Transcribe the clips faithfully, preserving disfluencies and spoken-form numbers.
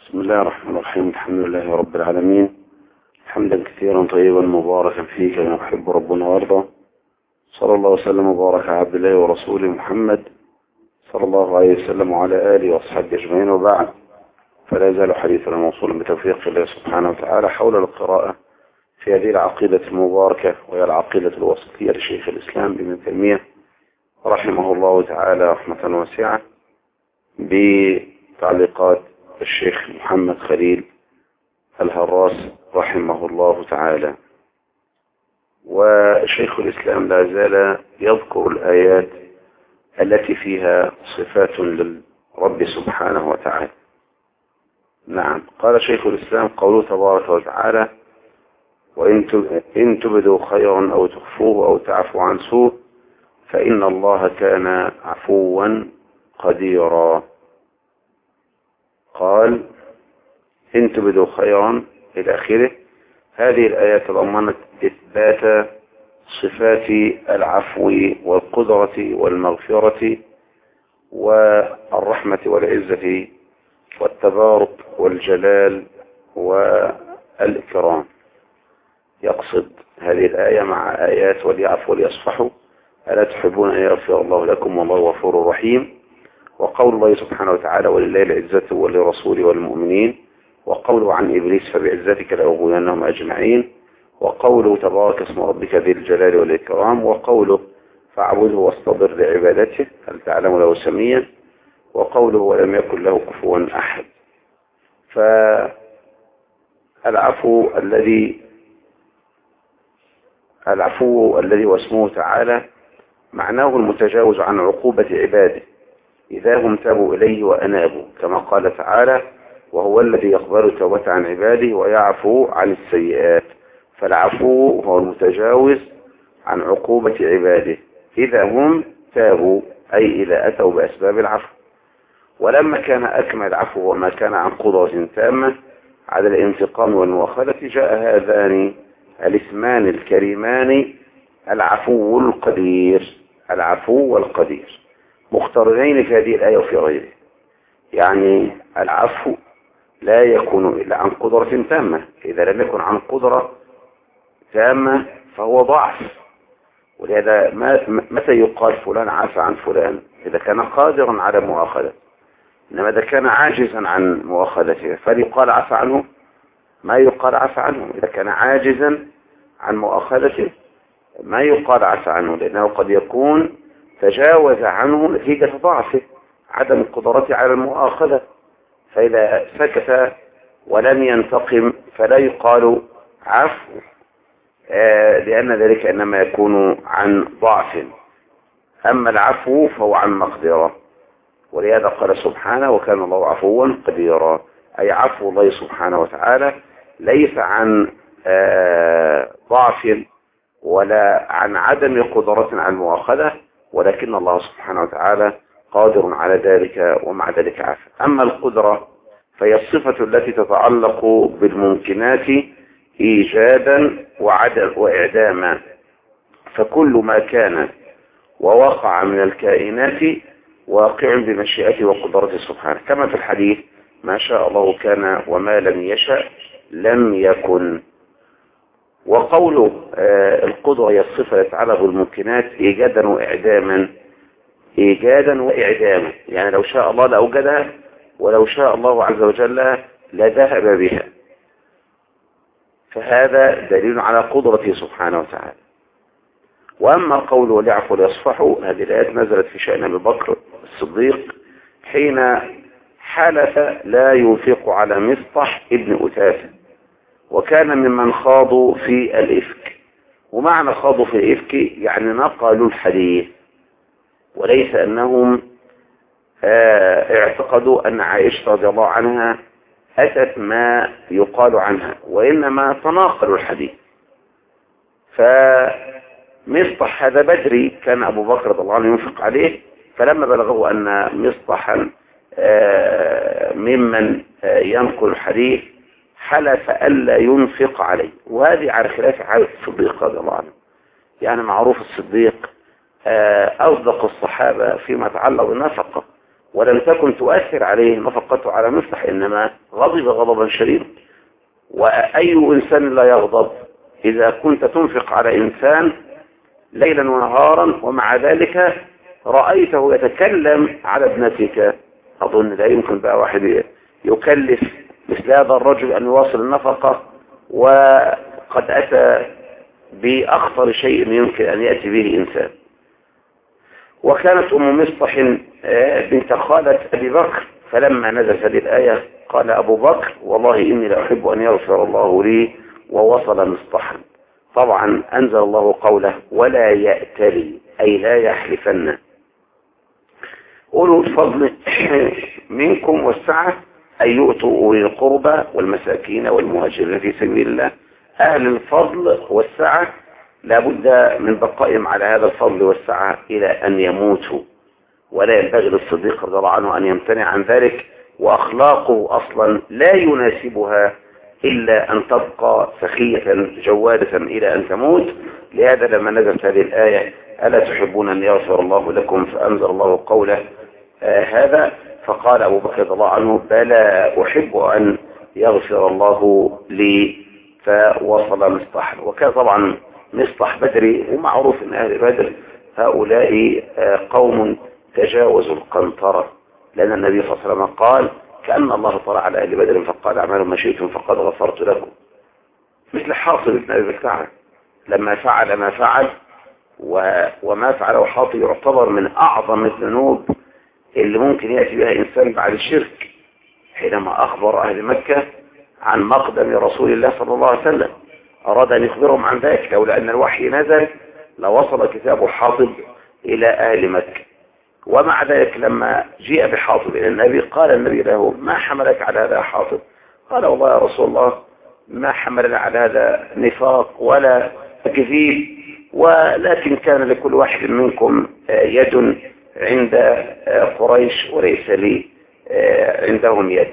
بسم الله الرحمن الرحيم. الحمد لله رب العالمين، حمدا كثيرا طيبا مباركا فيه كما يحب ربنا ويرضى. صلى الله وسلم وبارك على عبد الله ورسوله محمد صلى الله عليه وسلم وعلى آله وأصحابه أجمعين، وبعد، فلا يزال حديثنا موصولا بتوفيق الله سبحانه وتعالى حول القراءة في هذه العقيدة المباركة، وهي العقيدة الوسطية لشيخ الإسلام ابن تيمية رحمه الله تعالى رحمة واسعة، بتعليقات الشيخ محمد خليل الهراس رحمه الله تعالى. وشيخ الإسلام لا زال يذكر الآيات التي فيها صفات للرب سبحانه وتعالى. نعم، قال شيخ الإسلام قوله تبارك وتعالى: وإن تبدوا خيرا أو تخفوه أو تعفوا عن سوء فإن الله كان عفوا قديرا. قال: إن تبدوا خيرا إلى آخره. هذه الآيات تضمنت إثبات صفات العفو والقدرة والمغفرة والرحمة والعزة والتبارك والجلال والإكرام. يقصد هذه الآية مع آيات وليعفوا وليصفحوا ألا تحبون أن يغفر الله لكم والله غفور رحيم، وقول الله سبحانه وتعالى: ولله العزة ولرسوله والمؤمنين، وقوله عن إبليس فبعزتك لأغوينهم أجمعين، وقوله تبارك اسم ربك ذي الجلال والإكرام، وقوله فاعبده واصطبر لعبادته هل تعلم له سميا، وقوله ولم يكن له كفوا أحد. فالعفو الذي العفو الذي واسمه تعالى معناه المتجاوز عن عقوبة عباده إذا هم تابوا إليه وأنابوا، كما قال تعالى: وهو الذي يقبل التوبة عن عباده ويعفو عن السيئات. فالعفو هو المتجاوز عن عقوبة عباده إذا هم تابوا، أي إذا أتوا بأسباب العفو. ولما كان أكمل العفو وما كان عن قدرة تامة على الانتقام والمؤاخذة جاء هذان الاسمان الكريمان العفو القدير العفو والقدير مقترنين في هذه الآية وفي غيره. يعني العفو لا يكون إلا عن قدرة تامة، إذا لم يكن عن قدرة تامة فهو ضعف. ولهذا متى يقال فلان عفى عن فلان؟ إذا كان قادرا على مؤاخذته. إنما إذا كان عاجزا عن مؤاخذته فليقال عفى عنه؟ ما يقال عفى عنه. إذا كان عاجزا عن مؤاخذته ما يقال عفى عنه، لأنه قد يكون تجاوز عنه نتيجة ضعفه، عدم القدرة على المؤاخذة. فإذا سكت ولم ينتقم فلا يقال عفو، آه لأن ذلك إنما يكون عن ضعف. أما العفو فهو عن مقدرة، ولهذا قال سبحانه: وكان الله عفوا قديرا، أي عفو الله سبحانه وتعالى ليس عن آه ضعف ولا عن عدم قدرة على المؤاخذة، ولكن الله سبحانه وتعالى قادر على ذلك ومع ذلك عفو. أما القدرة فهي الصفة التي تتعلق بالممكنات إيجادا وعدم وإعداما، فكل ما كان ووقع من الكائنات واقع بمشيئته وقدرته سبحانه، كما في الحديث: ما شاء الله كان وما لم يشأ لم يكن. وقوله آه القدرة هي الصفة تتعلق بالممكنات إيجادا وإعداما إيجادا وإعداما، يعني لو شاء الله لأوجدها، ولو شاء الله عز وجل لذهب بها. فهذا دليل على قدرته سبحانه وتعالى. وأما قوله وليعفوا وليصفحوا، هذه الآيات نزلت في شأن أبي بكر الصديق حين حلف لا ينفق على مصطح ابن أثاثة، وكان ممن خاضوا في الإفك. ومعنى خاضوا في الإفك يعني نقلوا الحديث، وليس أنهم اعتقدوا أن عائشة رضي الله عنها أتت ما يقال عنها، وإنما تناقلوا الحديث. فمصطح هذا بدري، كان أبو بكر رضي الله عنه ينفق عليه، فلما بلغه أن مصطحا ممن ينقل الحديث حلف ألا ينفق عليه. وهذه على خلاف حالة الصديق رضي الله عنه. يعني معروف الصديق أصدق الصحابة فيما يتعلق بالنفقة، ولم تكن تؤثر عليه نفقته على مفتح، إنما غضب غضبا شديدا. وأي إنسان لا يغضب إذا كنت تنفق على إنسان ليلا ونهارا ومع ذلك رأيته يتكلم على ابنتك؟ أظن لا يمكن بقى واحد يكلف مثل هذا الرجل أن يواصل النفقة وقد أتى بأخطر شيء يمكن أن يأتي به إنسان. وكانت أم مصطح بنت خالة أبي بكر، فلما نزلت هذه الآية قال أبو بكر والله إني لأحب أن يغفر الله لي ووصل مصطحا. طبعا أنزل الله قوله ولا يأتلي أي لا يحلفن أولو الفضل منكم والسعة أن يؤتوا أولي القربى والمساكين والمهاجرين في سبيل الله. أهل الفضل والسعة لابد من بقائهم على هذا الفضل والسعة إلى أن يموتوا، ولا ينبغي للصديق رضي الله عنه أن يمتنع عن ذلك، وأخلاقه أصلا لا يناسبها إلا أن تبقى سخية جوادة إلى أن تموت. لهذا لما نزلت هذه الآية ألا تحبون أن يغفر الله لكم فأنزل الله قوله آه هذا، فقال أبو بكر رضي الله عنه بلى أحب أن يغفر الله لي، فوصل مصطح. وكان طبعا مصطح بدري، ومعروف أن أهل بدر هؤلاء آه قوم تجاوزوا القنطرة، لأن النبي صلى الله عليه وسلم قال كأن الله طلع على أهل بدر فقال اعملوا ما شئتم فقد غفرت لكم. مثل حاطب بن أبي بلتعة لما فعل ما فعل، وما فعله حاطب يعتبر من أعظم الذنوب اللي ممكن يأتي بها إنسان بعد الشرك، حينما أخبر أهل مكة عن مقدم رسول الله صلى الله عليه وسلم أراد أن يخبرهم عن ذلك، لولا أن الوحي نزل لوصل كتاب حاطب إلى أهل مكة. ومع ذلك لما جاء بحاطب إلى النبي قال النبي له ما حملك على هذا حاطب؟ قال والله يا رسول الله ما حملنا على هذا نفاق ولا كذب، ولكن كان لكل واحد منكم يد عند قريش وليس لي عندهم يد.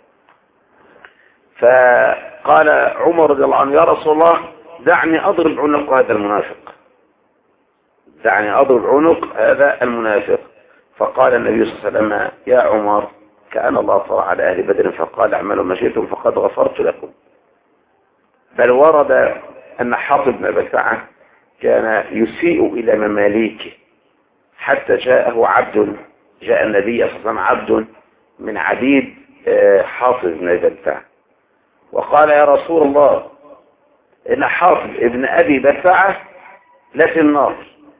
فقال عمر رضي الله عنه يا رسول الله دعني أضرب عنق هذا المنافق، دعني أضرب عنق هذا المنافق. فقال النبي صلى الله عليه وسلم يا عمر كأن الله طلع على أهل بدر فقال اعملوا ما شئتم فقد غفرت لكم. بل ورد أن حاطب بن بلتعة كان يسيء إلى مماليكه حتى جاءه عبد، جاء النبي صلى الله عليه وسلم عبد من عبيد حاطب بن بلتعة وقال يا رسول الله إن حاطب ابن أبي بلتعة لفي النار.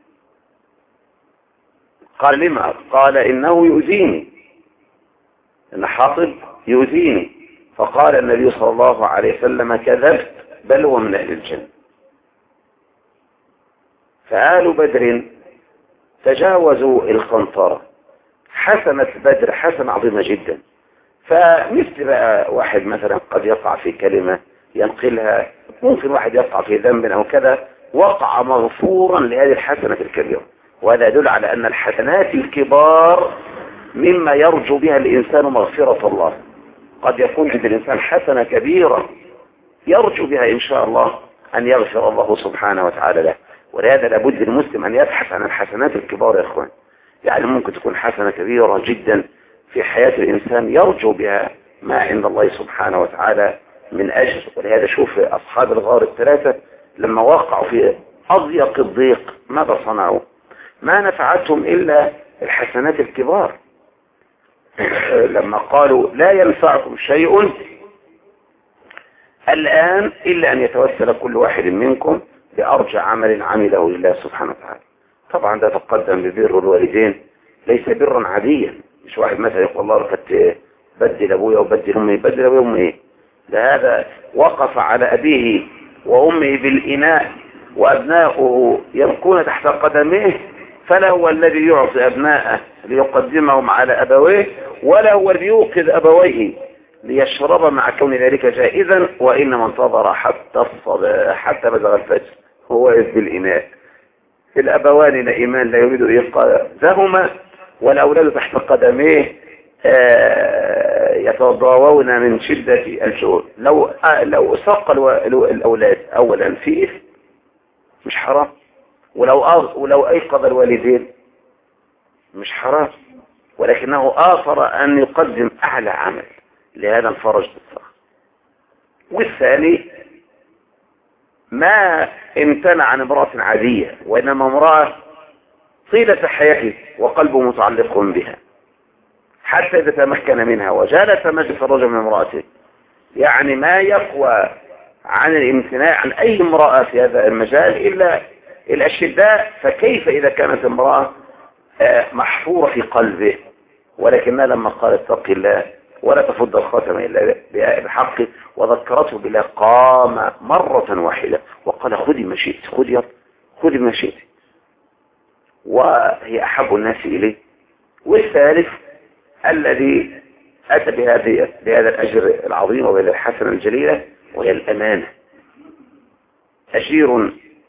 قال لما؟ قال إنه يؤذيني، إن حاطب يؤذيني. فقال النبي صلى الله عليه وسلم كذبت بل هو من أهل الجنة. فآل بدر تجاوزوا القنطرة، حسنة بدر حسنة عظيمة جدا. فمثل بقى واحد مثلا قد يقع في كلمة ينقلها، ممكن واحد يقع في ذنب أو كذا، وقع مغفورا لهذه الحسنة الكبيرة. وهذا يدل على أن الحسنات الكبار مما يرجو بها الإنسان مغفرة الله. قد يكون عند الإنسان حسنة كبيرة يرجو بها إن شاء الله أن يغفر الله سبحانه وتعالى له. ولهذا لابد المسلم أن يبحث عن الحسنات الكبار يا إخوان. يعني ممكن تكون حسنة كبيرة جدا في حياة الإنسان يرجو بها ما عند الله سبحانه وتعالى من أجر. ولهذا شوف أصحاب الغار الثلاثة لما وقعوا في أضيق الضيق ماذا صنعوا؟ ما نفعتهم إلا الحسنات الكبار. لما قالوا لا ينفعكم شيء الآن إلا أن يتوسل كل واحد منكم بأرجى عمل عمله لله سبحانه وتعالى. طبعا ده تقدم ببر الوالدين، ليس برا عاديا. مش واحد مثلا يقول الله ركت بدل أبويا وبدل أمي، بدل أبويا وأمي إيه؟ ده هذا وقف على أبيه وأمه بالإناء وأبناؤه يبكون تحت قدميه، فلا هو الذي يعطي أبناءه ليقدمهم على أبويه، ولا هو اللي يوقظ أبويه ليشرب مع كون ذلك جائزا، وإنما انتظر حتى الصباح حتى بزغ الفجر هو واقف بالإناء. الأبوان نائمان لا يريد إيقاظهما، والأولاد تحت قدميه يتضاوون من شدة الجوع. لو لو سق الأولاد أولا في إثم مش حرام، ولو ولو أيقظ الوالدين مش حرام. ولكنه آثر أن يقدم أعلى عمل لهذا الفرج بالصخر. والثاني ما امتنع عن امرأة عادية، وإنما امرأة طيلة حياته وقلبه متعلق بها حتى إذا تمكن منها وجالس مجلس الرجل من امرأته، يعني ما يقوى عن الامتناع عن أي امرأة في هذا المجال إلا الأشداء، فكيف إذا كانت امرأة محفورة في قلبه ولكنها لما قالت اتق الله ولا تفض الخاتم إلا بحق وذكرته بالله قام مرة واحدة وقال خذي ما شئت، خذي خذي ما شئت، وهي أحب الناس إليه. والثالث الذي أتى بهذه بهذا الأجر العظيم وبهذه الحسنة الجليلة وهي الأمانة. أجير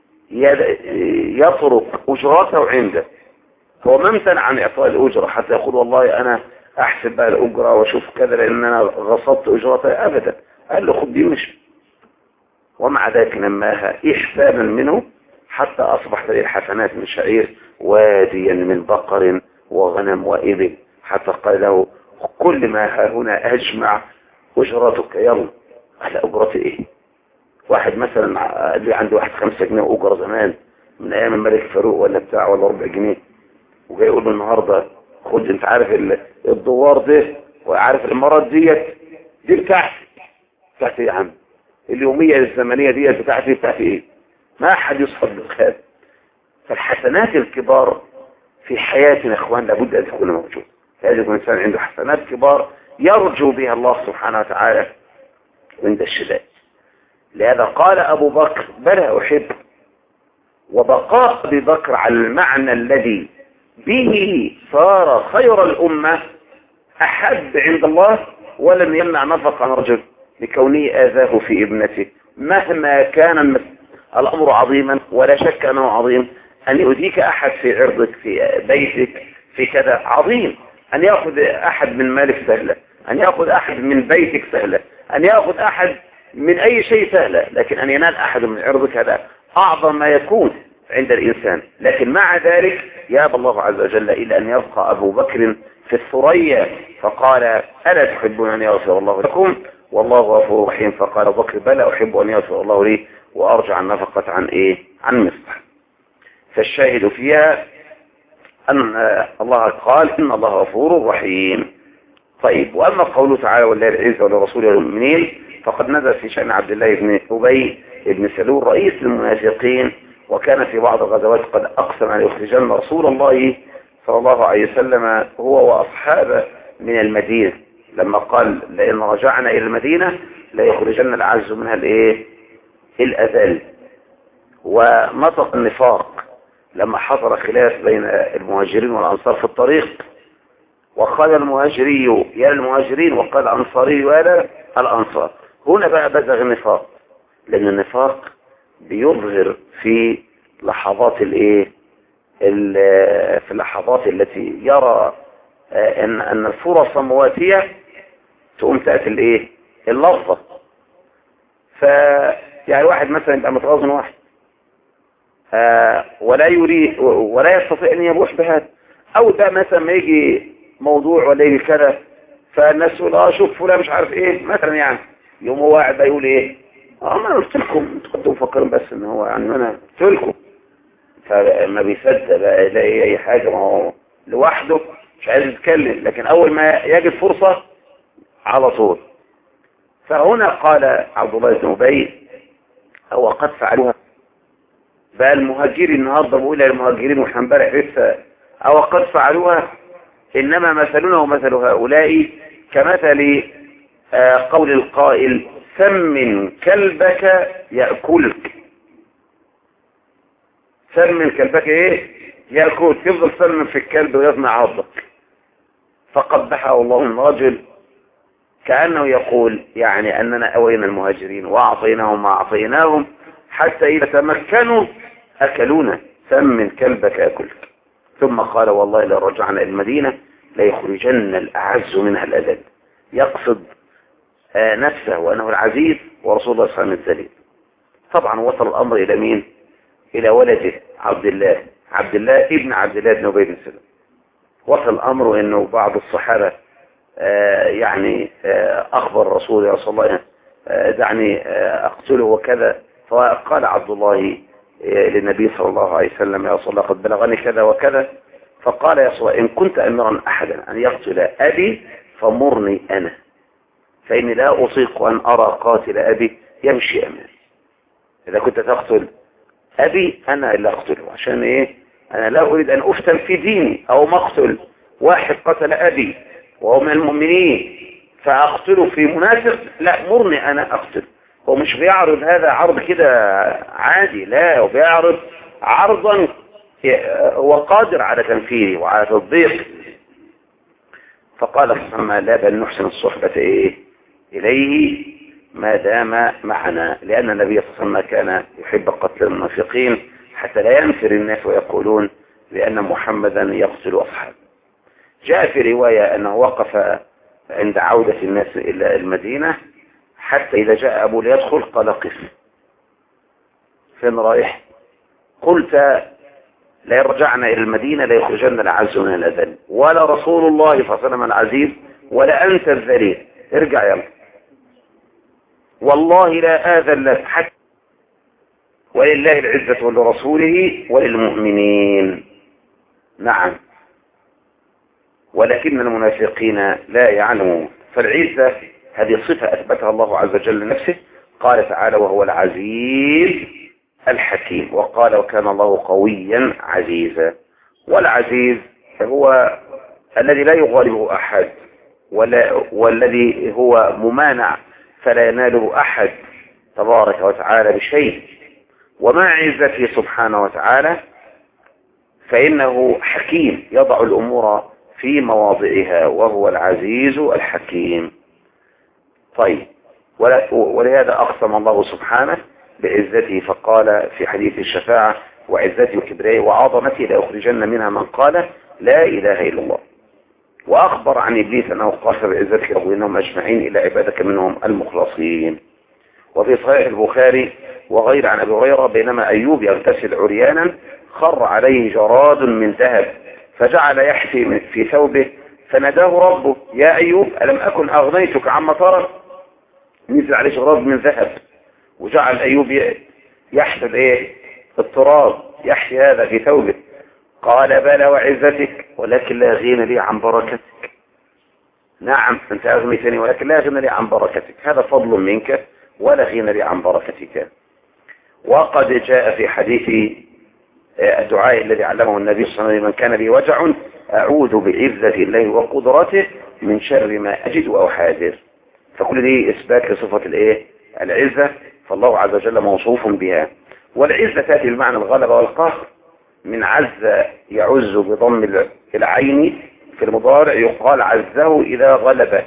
يطرق أجرته عنده، هو ما امتنع عن إعطاء الأجرة حتى يقول والله أنا أحسب بقى الأجرة وأشوف كذا لأن أنا غصبت أجرتها، أبدا، قال له خد دي ومشي. ومع ذلك نماها إحسانا منه حتى أصبحت لي الحسنات من شعير واديا من بقر وغنم وإبل، حتى قال له كل ما ها هنا أجمع أجرتك، يلا. على أجرتي إيه؟ واحد مثلا اللي عنده واحد خمسة جنيه أجرة زمان من أيام الملك فاروق ولا بتاع ولا ربع جنيه، وجاي يقول له النهاردة خد انت عارف الدوار ده وعارف المرات ديت دي بتاعتي. بتاعتي يا عم؟ اليومية الزمنية ديت بتاعتي بتاعتي ايه؟ ما أحد يصحب بالخير. فالحسنات الكبار في حياتنا اخوان لابد ان تكون موجودة. لازم يكون الانسان عنده حسنات كبار يرجو بها الله سبحانه وتعالى عند الشدائد. لهذا قال أبو بكر بلى أحب، وبقاء أبي بكر على المعنى الذي به صار خير الأمة أحب عند الله، ولم يمنع نفق عن رجل لكونه آذاه في ابنته مهما كان الأمر عظيما. ولا شك أنه عظيم أن يؤذيك أحد في عرضك في بيتك في كذا، عظيم أن يأخذ أحد من مالك سهلة، أن يأخذ أحد من بيتك سهلة، أن يأخذ أحد من أي شيء سهلة، لكن أن ينال أحد من عرضك هذا أعظم ما يكون عند الإنسان. لكن مع ذلك يابى الله عز وجل إلى أن يبقى أبو بكر في الثريا فقال ألا تحبون أن يغفر الله لكم والله غفور رحيم؟ فقال أبو بكر بلى أحب أن يغفر الله لي وأرجع النفقة عن إيه؟ عن مصلح. فالشاهد فيها أن الله قال إن الله غفور رحيم. طيب، وأما قوله تعالى ولله العزة ولرسوله والمؤمنين فقد نزل في شأن عبد الله بن أبي بن سلول رئيس المنافقين، وكان في بعض الغزوات قد أقسم أن يخرجن رسول الله صلى الله عليه وسلم هو وأصحابه من المدينة، لما قال لئن رجعنا إلى المدينة لا يخرجن العز منها الإيه؟ الأذل. ونطق النفاق لما حصل خلاف بين المهاجرين والأنصار في الطريق، وقال المهاجري يا المهاجرين وقال الأنصاري يا الأنصار. هنا بقى بزغ النفاق، لأن النفاق بيظهر في لحظات الايه في اللحظات التي يرى ان ان الفرص مواتيه تقوم تاتي الايه اللفظه. ف يعني واحد مثلا يبقى متغاظ من واحد آه ولا يريد ولا يستطيع ان يبوح بهذا، او ده مثلا ما يجي موضوع ولا يجي كذا فالناس تقول اه شوف فلان مش عارف ايه مثلا، يعني يوم هو قاعد يقول ايه اه ما انا قلت لكم، انتوا كنتوا مفكرين بس ان هو يعني ما انا قلت لكم. فما بيصدق بقى يلاقي اي حاجه، ما هو لوحده مش عايز يتكلم، لكن اول ما يجد فرصه على طول. فهنا قال عبد الله بن ابي او قد فعلوها بقى المهاجرين النهارده، بقول للمهاجرين واحنا امبارح لسه او قد فعلوها انما مثلنا ومثل هؤلاء كمثل آه قول القائل سمن كلبك يأكلك. سمن كلبك ايه؟ يأكل، تفضل سمن في الكلب ويصنع عضك. فقبحه الله الرجل كأنه يقول يعني أننا أوينا المهاجرين وأعطيناهم ما أعطيناهم حتى إذا تمكنوا أكلونا. سمن كلبك يأكلك. ثم قال والله لو رجعنا إلى المدينة ليخرجن الأعز منها الأذل. يقصد نفسه وأنه العزيز ورسول الله صلى الله عليه وسلم الذليل. طبعا وصل الأمر إلى مين؟ إلى ولده عبد الله، عبد الله ابن عبد الله بن أبي بن سلول. وصل الأمر أنه بعض الصحابة آه يعني آه أخبر الرسول يا رسول الله آه دعني آه أقتله وكذا، فقال عبد الله آه للنبي صلى الله عليه وسلم: يا رسول الله قد بلغني كذا وكذا. فقال: يا رسول الله إن كنت أمرا أحدا أن يقتل أبي فمرني أنا، فإني لا أطيق أن أرى قاتل أبي يمشي أمامي. إذا كنت تقتل أبي أنا اللي أقتله، عشان إيه؟ أنا لا أريد أن أفتن في ديني أو مقتل واحد قتل أبي وهو من المؤمنين فأقتله في منافق، لا، مرني أنا أقتل. هو مش بيعرض هذا عرض كده عادي، لا، هو بيعرض عرضا هو قادر على تنفيذه وعلى تطبيقه. فقال: فما لا بل نحسن الصحبة إيه إليه ما دام معنا، لأن النبي صلى الله عليه وسلم كان يحب قتل المنافقين حتى لا ينفر الناس ويقولون بأن محمدا يقتل أصحابه. جاء في رواية أنه وقف عند عودة الناس إلى المدينة حتى إذا جاء أبو ليدخل قال: قف، فين رايح؟ قلت: لا يرجعنا إلى المدينة لا يخرجن العز من الأذل، ولا رسول الله صلى الله عليه وسلم العزيز ولا أنت الذليل، ارجع يلا، والله لا آذن لك حتى ولله العزة ولرسوله وللمؤمنين. نعم، ولكن المنافقين لا يعلمون. فالعزة هذه صفة أثبتها الله عز وجل لنفسه، قال تعالى: وهو العزيز الحكيم، وقال: وكان الله قويا عزيزا. والعزيز هو الذي لا يغالبه أحد ولا والذي هو ممانع فلا يناله أحد تبارك وتعالى بشيء. ومع عزته سبحانه وتعالى فإنه حكيم يضع الأمور في مواضعها، وهو العزيز الحكيم. طيب، ولهذا أقسم الله سبحانه بعزته فقال في حديث الشفاعة: وعزتي وكبريائي وعظمتي لأخرجن منها من قال لا إله إلا الله. وأخبر عن إبليس أنه قال: بعزتك لأغوينهم أجمعين إلى عبادك منهم المخلصين. وفي صحيح البخاري وغير عن أبي هريرة: بينما أيوب يغتسل عريانا خر عليه جراد من ذهب فجعل يحفي في ثوبه، فناداه ربه: يا أيوب ألم أكن أغنيتك عما ترى؟ نزل عليه جراد من ذهب، وجعل أيوب يحفظ إيه؟ التراب، يحفي هذا في ثوبه. قال: بلى وعزتك ولكن لا غنى لي عن بركتك. نعم، أنت أغنيتني ولكن لا غنى لي عن بركتك، هذا فضل منك ولا غنى لي عن بركتك. وقد جاء في حديث الدعاء الذي علمه النبي صلى الله عليه وسلم: من كان لي وجع أعوذ بعزة الله وقدرته من شر ما أجد أو حاذر. فكل دي إثبات لصفة الإيه؟ العزة، فالله عز وجل موصوف بها. والعزة تأتي بمعنى الغلبة والقهر، من عز يعز بضم العين في المضارع يقال عزه إذا غلبه.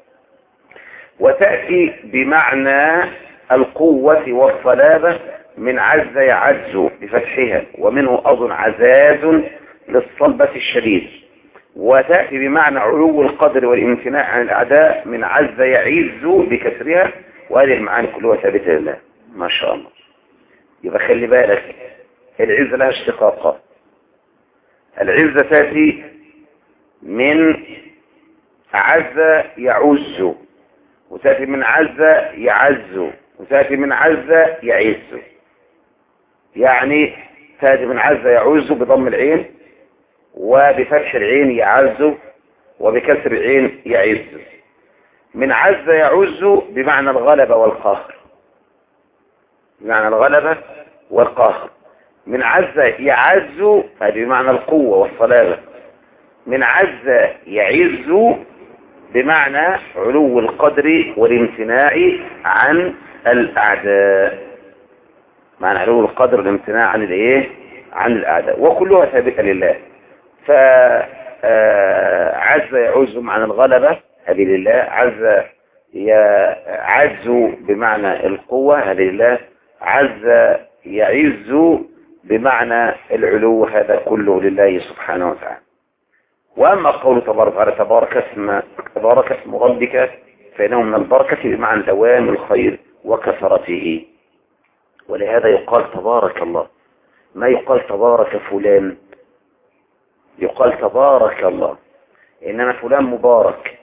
وتأتي بمعنى القوة والصلابة من عز يعز بفتحها، ومنه أظن عزاز للصلبة الشديد. وتأتي بمعنى علو القدر والامتناع عن الأعداء من عز يعز بكسرها، وهذه المعاني كلها ثابتة لله ما شاء الله. يبقى خلي بالك، العزة لها اشتقاقات. العزة تأتي من عز يعز، وتأتي من عز يعز، وتأتي من عز يعز. يعني تأتي من عز يعز بضم العين وبفتح العين يعز وبكسر العين يعز. من عز يعز بمعنى الغلبة والقهر، بمعنى الغلبة والقهر. من عز يعز هذه بمعنى القوة والصلابة. من عز يعز بمعنى علو القدر والامتناع عن الأعداء، معنى علو القدر والامتناع عن الايه؟ عن الأعداء، وكلها ثابتة لله. فعز يعز معنى الغلبة هذه لله، عز يعز بمعنى القوة هذه لله، عز يعز بمعنى العلو، هذا كله لله سبحانه وتعالى. وأما قول تبارك وتعالى: تبارك اسم تبارك اسم ربك فإنه من البركة بمعنى دوام الخير وكثرته. ولهذا يقال تبارك الله، ما يقال تبارك فلان. يقال تبارك الله، إنما فلان مبارك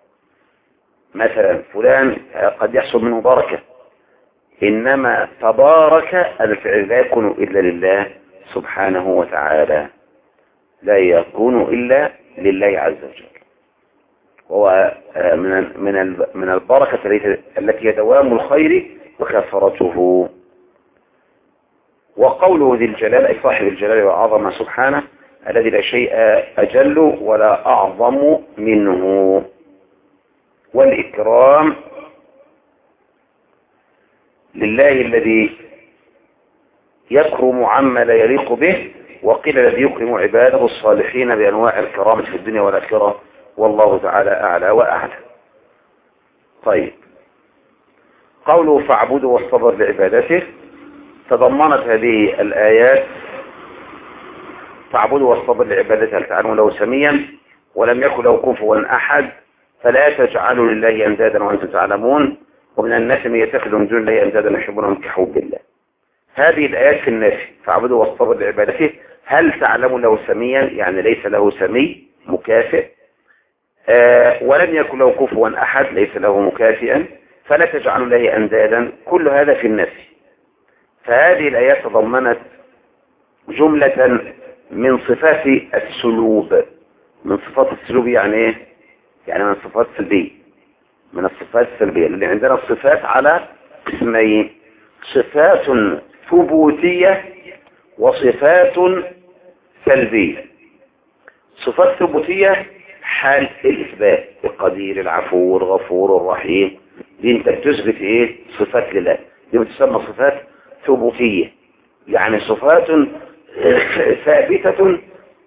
مثلا، فلان قد يحصل منه بركة، إنما تبارك الفعل لا يكون إلا لله سبحانه وتعالى، لا يكون إلا لله عز وجل. وهو من من من البركة التي هي دوام الخير وكثرته. وقوله ذي الجلال أي صاحب الجلال والعظمة سبحانه الذي لا شيء أجل ولا أعظم منه. والإكرام لله الذي يكرم عما لا يليق به، وقيل الذي يكرم عباده الصالحين بأنواع الكرامة في الدنيا والآخرة، والله تعالى أعلى وأعلى. طيب، قوله فاعبده واصطبر لعبادته، تضمنت هذه الآيات فاعبده واصطبر لعبادته هل تعلم له سميا ولم يكن له كفوا أحد فلا تجعلوا لله أندادا وأنتم تعلمون ومن الناس من يتخذ من دون الله أندادا يحبونهم كحب الله. هذه الآيات في النفي، فاعبده واصطبر لعبادته هل تعلم له سميا يعني ليس له سمي مكافئ، آه ولم يكن له كفوا أحد ليس له مكافئا، فلا تجعلوا له أندادا، كل هذا في النفي. فهذه الآيات تضمنت جملة من صفات السلوب. من صفات السلوب يعني ايه؟ يعني من الصفات السلبية، من الصفات السلبية، اللي عندنا الصفات على قسمين: صفات ثبوتية وصفات سلبية. صفات ثبوتية حال الإثبات، القدير العفو الغفور الرحيم، دي انت بتثبت ايه؟ صفات لله، دي بتسمى صفات ثبوتية، يعني صفات ثابتة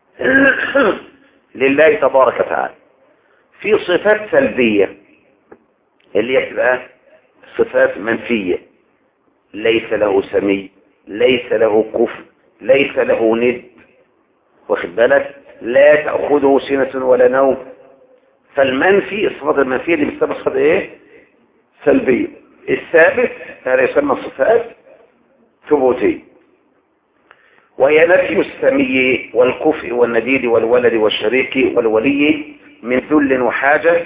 لله تبارك وتعالى. في صفات سلبية اللي هي تبقى صفات منفية، ليس له سمي، ليس له كفء، ليس له ند، واخد بالك، لا تأخذه سنة ولا نوم. فالمنفي، الصفات المنفية اللي بتسمى صفات ايه؟ سلبية. الثابت هذا يسمى صفات ثبوتية، وهي نفي السمي والكفء والنديد والولد والشريك والولي من ذل وحاجة،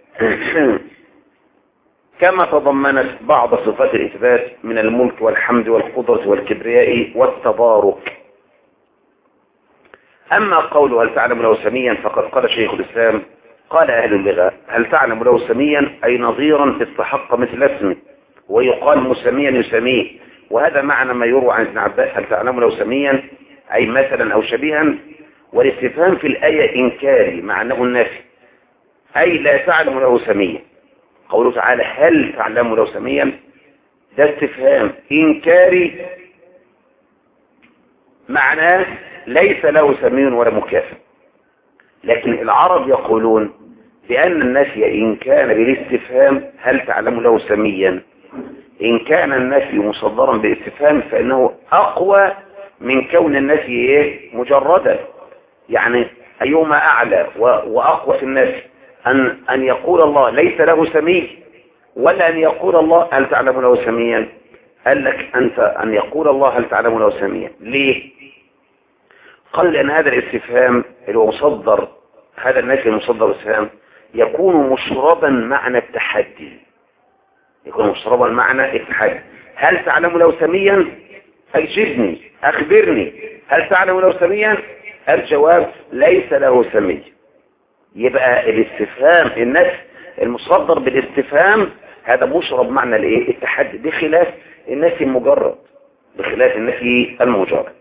كما تضمنت بعض صفات الإثبات من الملك والحمد والقدرة والكبرياء والتبارك. أما قوله هل تعلم له سميا فقد قال شيخ الإسلام قال أهل اللغة هل تعلم له سميا أي نظيرا استحق مثل اسمه، ويقال مسميا يسميه، وهذا معنى ما يروى عن ابن عباس هل تعلم له سميا أي مثلا أو شبيها. والاستفهام في الآية إنكاري معناه النفي، أي لا تعلم له سميا. قوله تعالى هل تعلم له سميا، ده استفهام إنكاري معناه ليس له سمي ولا مكافئ. لكن العرب يقولون بأن النفي إن كان بالاستفهام هل تعلم له سميا، إن كان النفي مصدرا بالاستفهام فإنه أقوى من كون النفي إيه؟ مجردا. يعني أيهما أعلى وأقوى في النفي، أن أن يقول الله ليس له سمي ولا أن يقول الله هل تعلم له سميا؟ قال لك أنت أن يقول الله هل تعلم له سميا. ليه؟ قال لأن هذا الاستفهام اللي هو مصدر، هذا النفي المصدر الاستفهام يكون مشربا معنى التحدي، يكون مشربا معنى التحدي. هل تعلم له سميا؟ أجبني أخبرني هل تعلم له سميا؟ الجواب ليس له سمي. يبقى الاستفهام النفي المصدر بالاستفهام هذا مشرب معنى الايه؟ التحدي، بخلاف النفي المجرد، بخلاف النفي المجرد.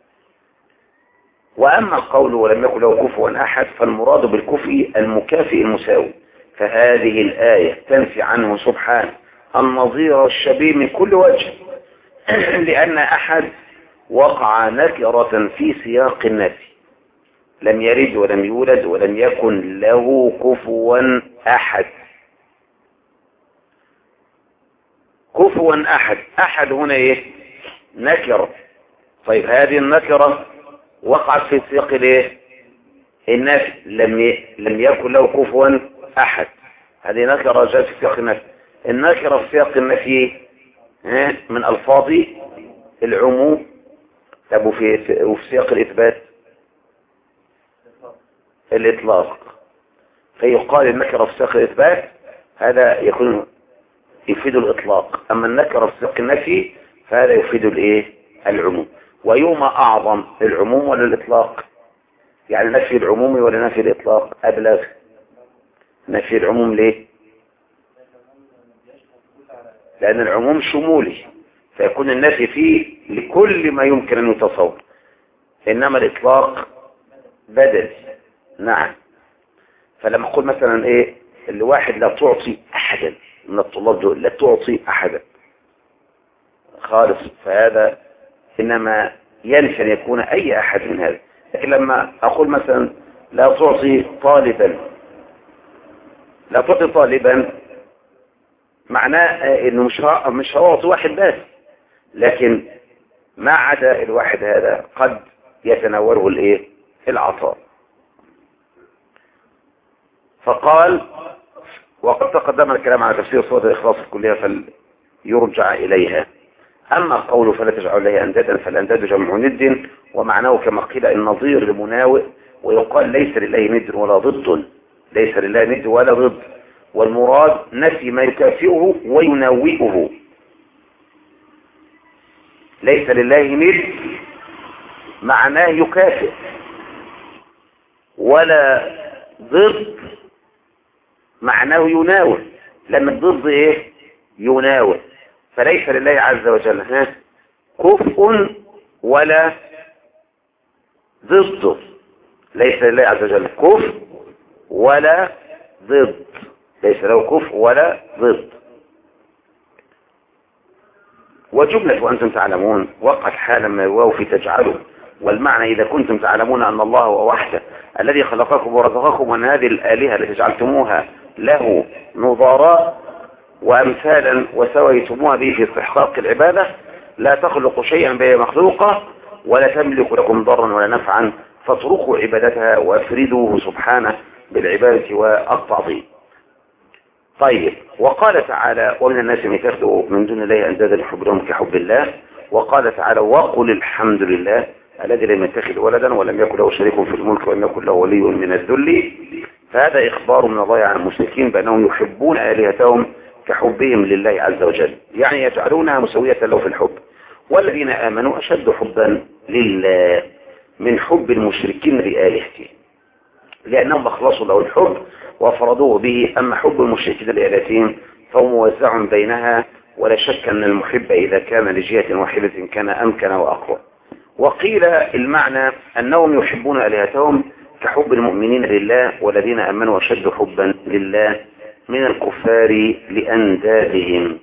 وأما القول ولم يكن له كفوا أحد فالمراد بالكفء المكافئ المساوي، فهذه الآية تنفي عنه سبحانه النظير والشبيه من كل وجه، لأن أحد وقع نكرة في سياق النفي، لم يلد ولم يولد ولم يكن له كفوا أحد. كفوا أحد، أحد هنا إيه؟ نكرة. طيب هذه النكرة وقعت في سياق الايه؟ النفي، لم ي... لم يكن له كفوا احد، هذه نكره جاءت في سياق النفي. النكره في سياق النفي من الفاظ العموم. طب وفي وفي سياق الاثبات الإطلاق، فيقال النكرة في سياق الإثبات هذا يكون يفيد الإطلاق، أما النكرة في سياق النفي فهذا يفيد الإيه؟ العموم. ويوما أعظم العموم ولا الإطلاق؟ يعني نفي العموم ولا نفي الإطلاق أبلغ؟ نفي العموم ليه؟ لأن العموم شمولي فيكون النفي فيه لكل ما يمكن أن يتصور، إنما الإطلاق بدل. نعم. فلما أقول مثلا إيه الواحد لا تعطي أحدا من الطلاب دول، لا تعطي أحدا خالص، فهذا إنما ينفي أن يكون أي أحد من هذا. لكن لما أقول مثلا لا تعطي طالبا، لا تعطي طالبا معناه إنه مش مش هعطي واحد بس، لكن ما عدا الواحد هذا قد يتناوله الإيه؟ العطاء. فقال وقد تقدم الكلام على تفسير سورة الإخلاص الكلية فليرجع إليها. أما قوله فلا تجعلوا لها أندادا فالأنداد جمع ند، ومعناه كما قيل النظير المناوئ، ويقال ليس لله ند ولا ضد، ليس لله ند ولا ضد، والمراد نفي ما يكافئه ويناوئه. ليس لله ند معناه يكافئ، ولا ضد معناه يناوئ، لأن الضد إيه؟ يناوئ. فليس لله عز وجل ها كفء ولا ضد، ليس لله عز وجل كفء ولا ضد، ليس له كفء ولا ضد. وجملة وأنتم تعلمون وقد حالا ما يواو في تجعلوا، والمعنى إذا كنتم تعلمون أن الله هو وحده الذي خلقكم ورزقكم، وأن هذه الآلهة التي جعلتموها له نظراء وأمثالا وسويتموها به في استحقاق العبادة، لا تخلق شيئا بها مخلوقة ولا تملك لكم ضرا ولا نفعا، فاتركوا عبادتها وافردوه سبحانه بالعبادة والتعظيم. طيب، وقال تعالى ومن الناس من يتخذوا من دون الله أندادا يحبونهم كحب الله. وقال تعالى وقل الحمد لله الذي لم يتخذ ولدا ولم يكن له شريك في الملك ولم يكن له ولي من الذل. فهذا إخبار من الله عن المشركين بأنهم يحبون آلهتهم كحبهم لله عز وجل، يعني يجعلونها مسوية له في الحب. والذين آمنوا أشد حبا لله من حب المشركين لآلهته، لأنهم أخلصوا له الحب وفرضوه به. أما حب المشركين لآلهتهم فهو موزع بينها، ولا شك أن المحب إذا كان لجهة واحدة كان أمكن وأقوى. وقيل المعنى أنهم يحبون آلهتهم كحب المؤمنين لله، والذين آمنوا أشد حبا لله من الكفار لأندادهم.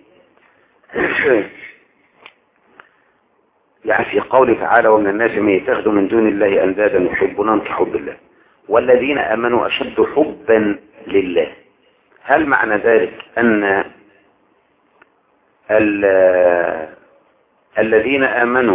يعني في قوله تعالى ومن الناس من يتخذ من دون الله أندادا يحبونهم كحب الله، والذين آمنوا أشد حبا لله. هل معنى ذلك أن الذين آمنوا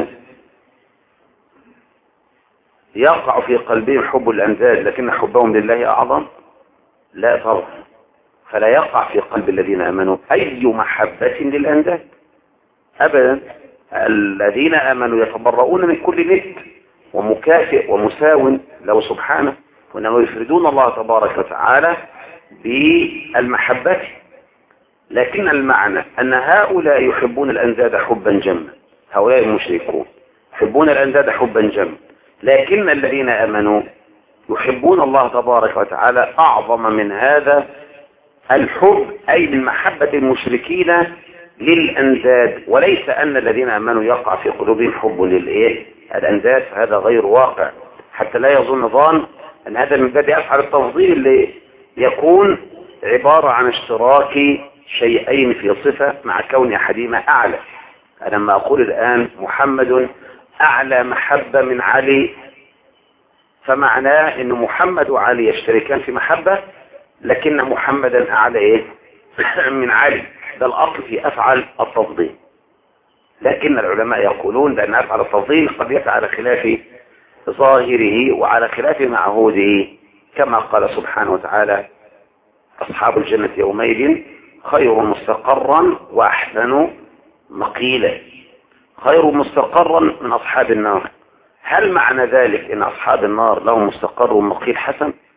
يقع في قلبهم حب الأنداد لكن حبهم لله أعظم؟ لا طبعا، فلا يقع في قلب الذين آمنوا أي محبة للأنداد أبدا. الذين آمنوا يتبرؤون من كل ند ومكافئ ومساو له سبحانه، وإنما يفردون الله تبارك وتعالى بالمحبة. لكن المعنى أن هؤلاء يحبون الأنداد حبا جما، هؤلاء المشركون يحبون الأنداد حبا جما، لكن الذين آمنوا يحبون الله تبارك وتعالى أعظم من هذا الحب، أي من محبة المشركين للأنداد. وليس أن الذين آمنوا يقع في قلوبهم حب للإيه الأنداد، فهذا غير واقع، حتى لا يظن ظان أن هذا من باب أفعال التفضيل اللي يكون عبارة عن اشتراك شيئين في صفة مع كون أحدهما أعلى. أنا لما أقول الآن محمد أعلى محبة من علي، فمعناه أن محمد وعلي يشتركان في محبة، لكن محمدا أعلى إيه من علي. ده الأصل في أفعال التفضيل. لكن العلماء يقولون بأن أفعال التفضيل قد يقع على خلاف ظاهره وعلى خلاف معهوده، كما قال سبحانه وتعالى أصحاب الجنة يومئذ خير مستقرا وأحسن مقيلا. خير مستقرا من أصحاب النار. هل معنى ذلك أن أصحاب النار لهم مستقر ومقيل حسن؟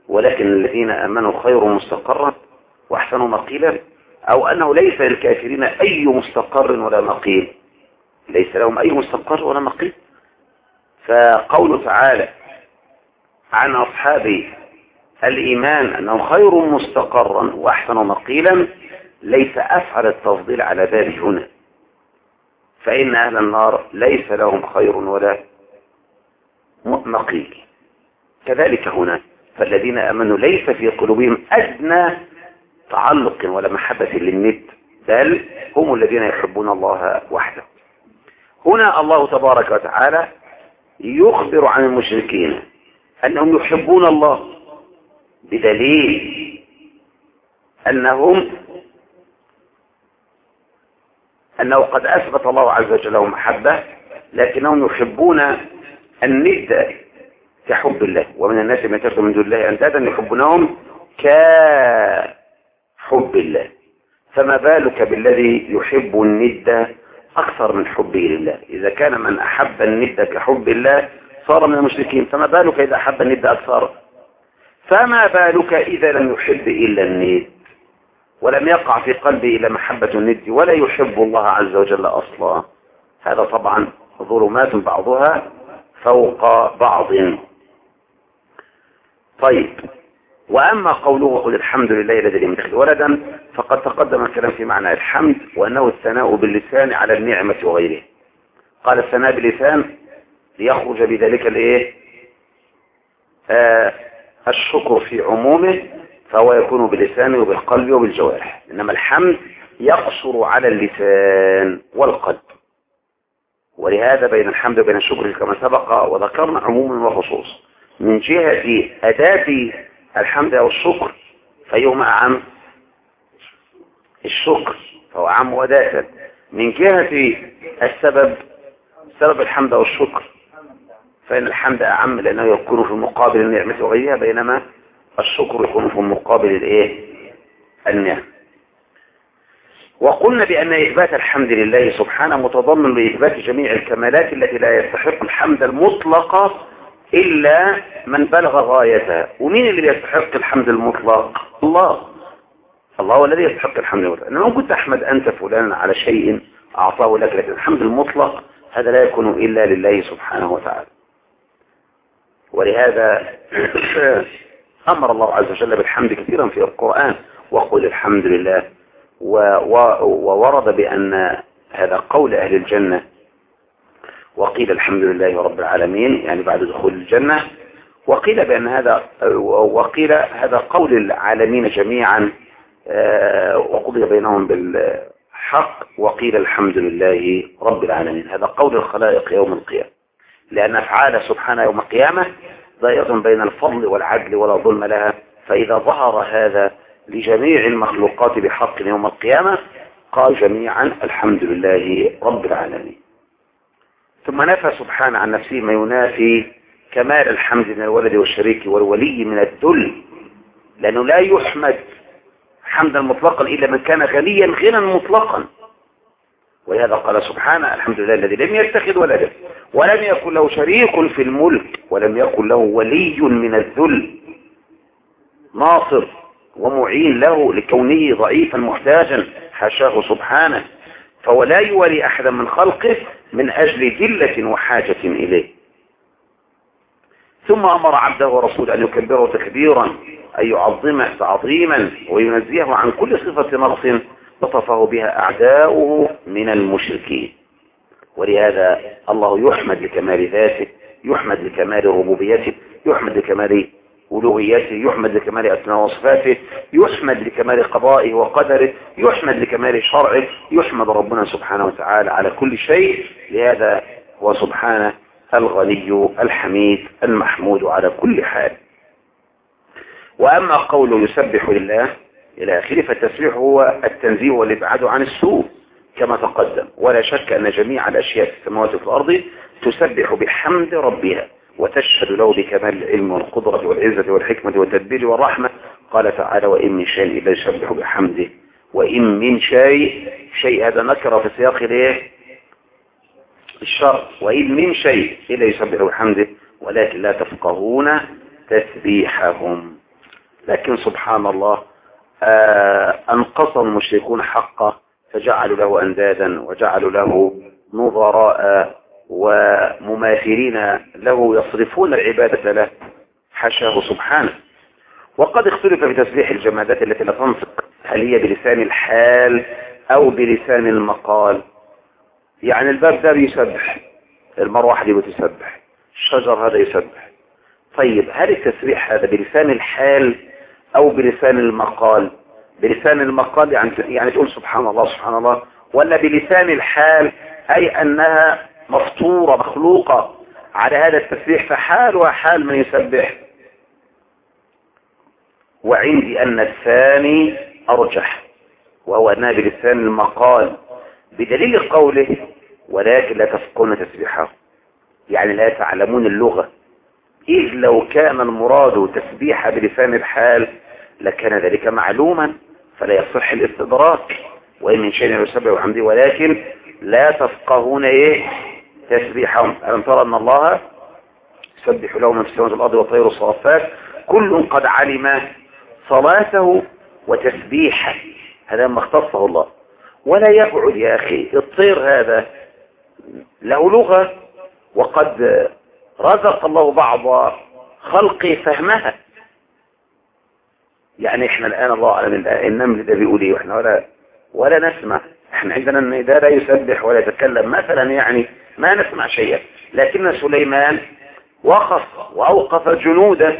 ولكن الذين آمنوا خير مستقرا وأحسنوا مقيلا، أو أنه ليس للكافرين أي مستقر ولا مقيل، ليس لهم أي مستقر ولا مقيل. فقوله تعالى عن أصحاب الإيمان أنهم خير مستقرا وأحسنوا مقيلا ليس أفعل التفضيل على ذلك هنا، فإن أهل النار ليس لهم خير ولا مقيل. كذلك هنا فالذين آمنوا ليس في قلوبهم أدنى تعلق ولا محبة للند، بل هم الذين يحبون الله وحده. هنا الله تبارك وتعالى يخبر عن المشركين أنهم يحبون الله بدليل أنهم أنه قد أثبت الله عز وجل لهم محبة، لكنهم يحبون الند كحب الله. ومن الناس من يتخذ من دون الله أندادا يحبونهم كحب الله، فما بالك بالذي يحب الند أكثر من حبه لله؟ إذا كان من أحب الند كحب الله صار من المشركين، فما بالك إذا أحب الند أكثر؟ فما بالك إذا لم يحب إلا الند ولم يقع في قلبه إلا محبة الند ولا يحب الله عز وجل أصلا؟ هذا طبعا ظلمات بعضها فوق بعض. طيب، وأما قوله قل الحمد لله الذي لم يتخذ ولدا، فقد تقدم الكلام في معنى الحمد وأنه الثناء باللسان على النعمة وغيره. قال الثناء باللسان ليخرج بذلك الايه آه الشكر في عمومه، فهو يكون باللسان وبالقلب وبالجوارح، إنما الحمد يقصر على اللسان والقلب. ولهذا بين الحمد وبين الشكر كما سبق وذكرنا عموما وخصوص. من جهة أداة الحمد أو الشكر فيهما أعم الشكر، فهو أعم أداة. من جهة السبب سبب الحمد أو الشكر فإن الحمد أعم لأنه يكون في مقابل النعمة وغيرها، بينما الشكر يكون في مقابل الإيه النعمة. وقلنا بأن إثبات الحمد لله سبحانه متضمن لإثبات جميع الكمالات التي لا يستحق الحمد المطلق إلا من بلغ غايتها. ومين اللي يستحق الحمد المطلق؟ الله. الله هو الذي يستحق الحمد المطلق. أنا ما كنت أحمد أنت فلان على شيء أعطاه لك، لكن الحمد المطلق هذا لا يكون إلا لله سبحانه وتعالى. ولهذا أمر الله عز وجل بالحمد كثيرا في القرآن، وقل الحمد لله. وورد بأن هذا قول أهل الجنة، وقيل الحمد لله رب العالمين يعني بعد دخول الجنة، وقيل بأن هذا وقيل هذا قول العالمين جميعا وقضي بينهم بالحق، وقيل الحمد لله رب العالمين. هذا قول الخلائق يوم القيامة، لأن أفعال سبحانه يوم القيامة ضائعة بين الفضل والعدل ولا ظلم لها، فإذا ظهر هذا لجميع المخلوقات بحق يوم القيامة قال جميعا الحمد لله رب العالمين. ثم نفى سبحانه عن نفسه ما ينافي كمال الحمد من الولد والشريك والولي من الذل، لأنه لا يحمد حمدا مطلقا إلا من كان غنيا غنى مطلقا. ولهذا قال سبحانه الحمد لله الذي لم يتخذ ولدا ولم يكن له شريك في الملك ولم يكن له ولي من الذل، ناصر ومعين له لكونه ضعيفا محتاجا، حاشاه سبحانه، فهو لا يولي أحدا من خلقه من أجل ذلة وحاجة إليه. ثم أمر عبده ورسوله أن يكبره تكبيرا، أن يعظمه تعظيما وينزيه عن كل صفة نقص وصفه بها أعداؤه من المشركين. ولهذا الله يحمد لكمال ذاته، يحمد لكمال ربوبيته، يحمد لكمال ألوهيته، يحمد لكمال أسماء وصفاته، يحمد لكمال قضائه وقدره، يحمد لكمال شرعه، يحمد ربنا سبحانه وتعالى على كل شيء. لهذا هو سبحانه الغني الحميد المحمود على كل حال. وأما قوله يسبح لله إلى آخره، فالتسبيح هو التنزيه والإبعاد عن السوء كما تقدم. ولا شك أن جميع الأشياء في السماوات وفي الأرض تسبح بحمد ربها وتشهد له بكمال العلم والقدرة والعزة والحكمة والتدبير والرحمة. قال تعالى وإن من شيء إلا يسبح بحمده. وإن من شيء، شيء هذا نكره في سياق الايه الشر، وإن من شيء إلا يسبح بحمده ولكن لا تفقهون تسبيحهم. لكن سبحان الله آه أنقص المشركون حقه فجعلوا له أندادا وجعلوا له نظراء ومماثلين له يصرفون العبادة له، حاشاه سبحانه. وقد اختلف في تسبيح الجمادات التي لا تنطق، هل هي بلسان الحال أو بلسان المقال. يعني الباب ده بيسبح، المروحة دي بتسبح، الشجر هذا يسبح. طيب هل التسبيح هذا بلسان الحال أو بلسان المقال؟ بلسان المقال يعني, يعني تقول سبحان الله سبحان الله، ولا بلسان الحال أي أنها مفطورة مخلوقة على هذا التسبيح فحالها حال من يسبح؟ وعندي أن الثاني أرجح، وهو أنها بلسان المقال بدليل قوله ولكن لا تفقهون تسبيحه، يعني لا تعلمون اللغة. إذ لو كان المراد تسبيح بلسان الحال لكان ذلك معلوما فلا يصح الاستدراك، وإن من شيء يسبح بحمده ولكن لا تفقهون إيه تسبيحهم. ألم ترى أن الله يسبح له من في السماوات والأرض والطير والصافات كل قد علم صلاته وتسبيحه، هذا ما اختصه الله. ولا يبعد يا أخي، الطير هذا له لغة، وقد رزق الله بعض خلقه فهمها. يعني احنا الآن الله أعلم النمل ده بيقول ايه واحنا ولا ولا نسمع. احنا عندنا ان ده لا يسبح ولا يتكلم مثلا، يعني ما نسمع شيئا. لكن سليمان وقف وأوقف جنوده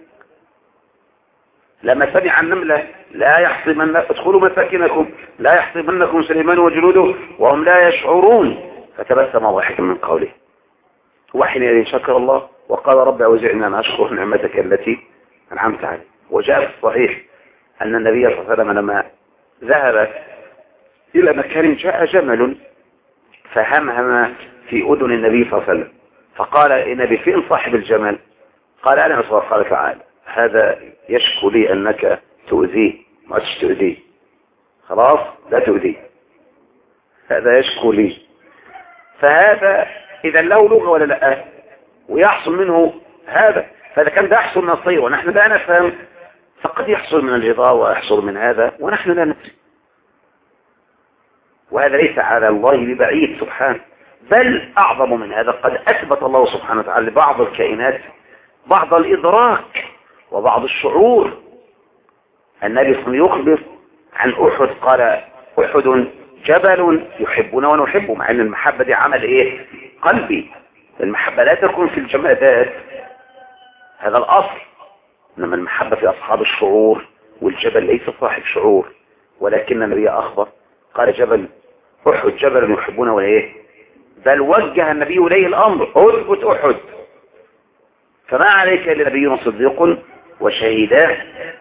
لما سمع النملة لا يحطمن ادخلوا مساكنكم لا يحطمنكم سليمان وجنوده وهم لا يشعرون، فتبسم ضاحكا من قوله. وحين شكر الله وقال رب أوزعني أن أشكر نعمتك التي أنعمت علي. وجاء في الصحيح أن النبي صلى الله عليه وسلم لما ذهب إلى مكان جاء جمل فهمهم في أذن النبي صلى الله عليه وسلم، فقال النبي فين صاحب الجمل؟ قال أنا أصبر. قال تعالى هذا يشكو لي أنك تؤذيه، ما تؤذيه، خلاص لا تؤذيه، هذا يشكو لي. فهذا إذا له لغة ولا لا؟ ويحصل منه هذا، فإذا كان ده يحصل من الطير ونحن لا نفهم فقد يحصل من الغضاء ويحصل من هذا ونحن لا ندري. وهذا ليس على الله ببعيد سبحانه، بل أعظم من هذا. قد أثبت الله سبحانه وتعالى لبعض الكائنات بعض الإدراك وبعض الشعور. النبي صلى الله عليه وسلم يخبر عن أحد قال أحد جبل يحبنا ونحبه، مع أن المحبة دي عمل إيه؟ قلبي. المحبة لا تكون في الجمادات، هذا الأصل، إنما المحبة في أصحاب الشعور، والجبل ليس صاحب شعور. ولكن النبي أخبر قال جبل أحد جبل يحبنا وإيه، بل وجه النبي إليه الأمر أثبت أحد. فما عليك إلا نبي صديق وشهيدان.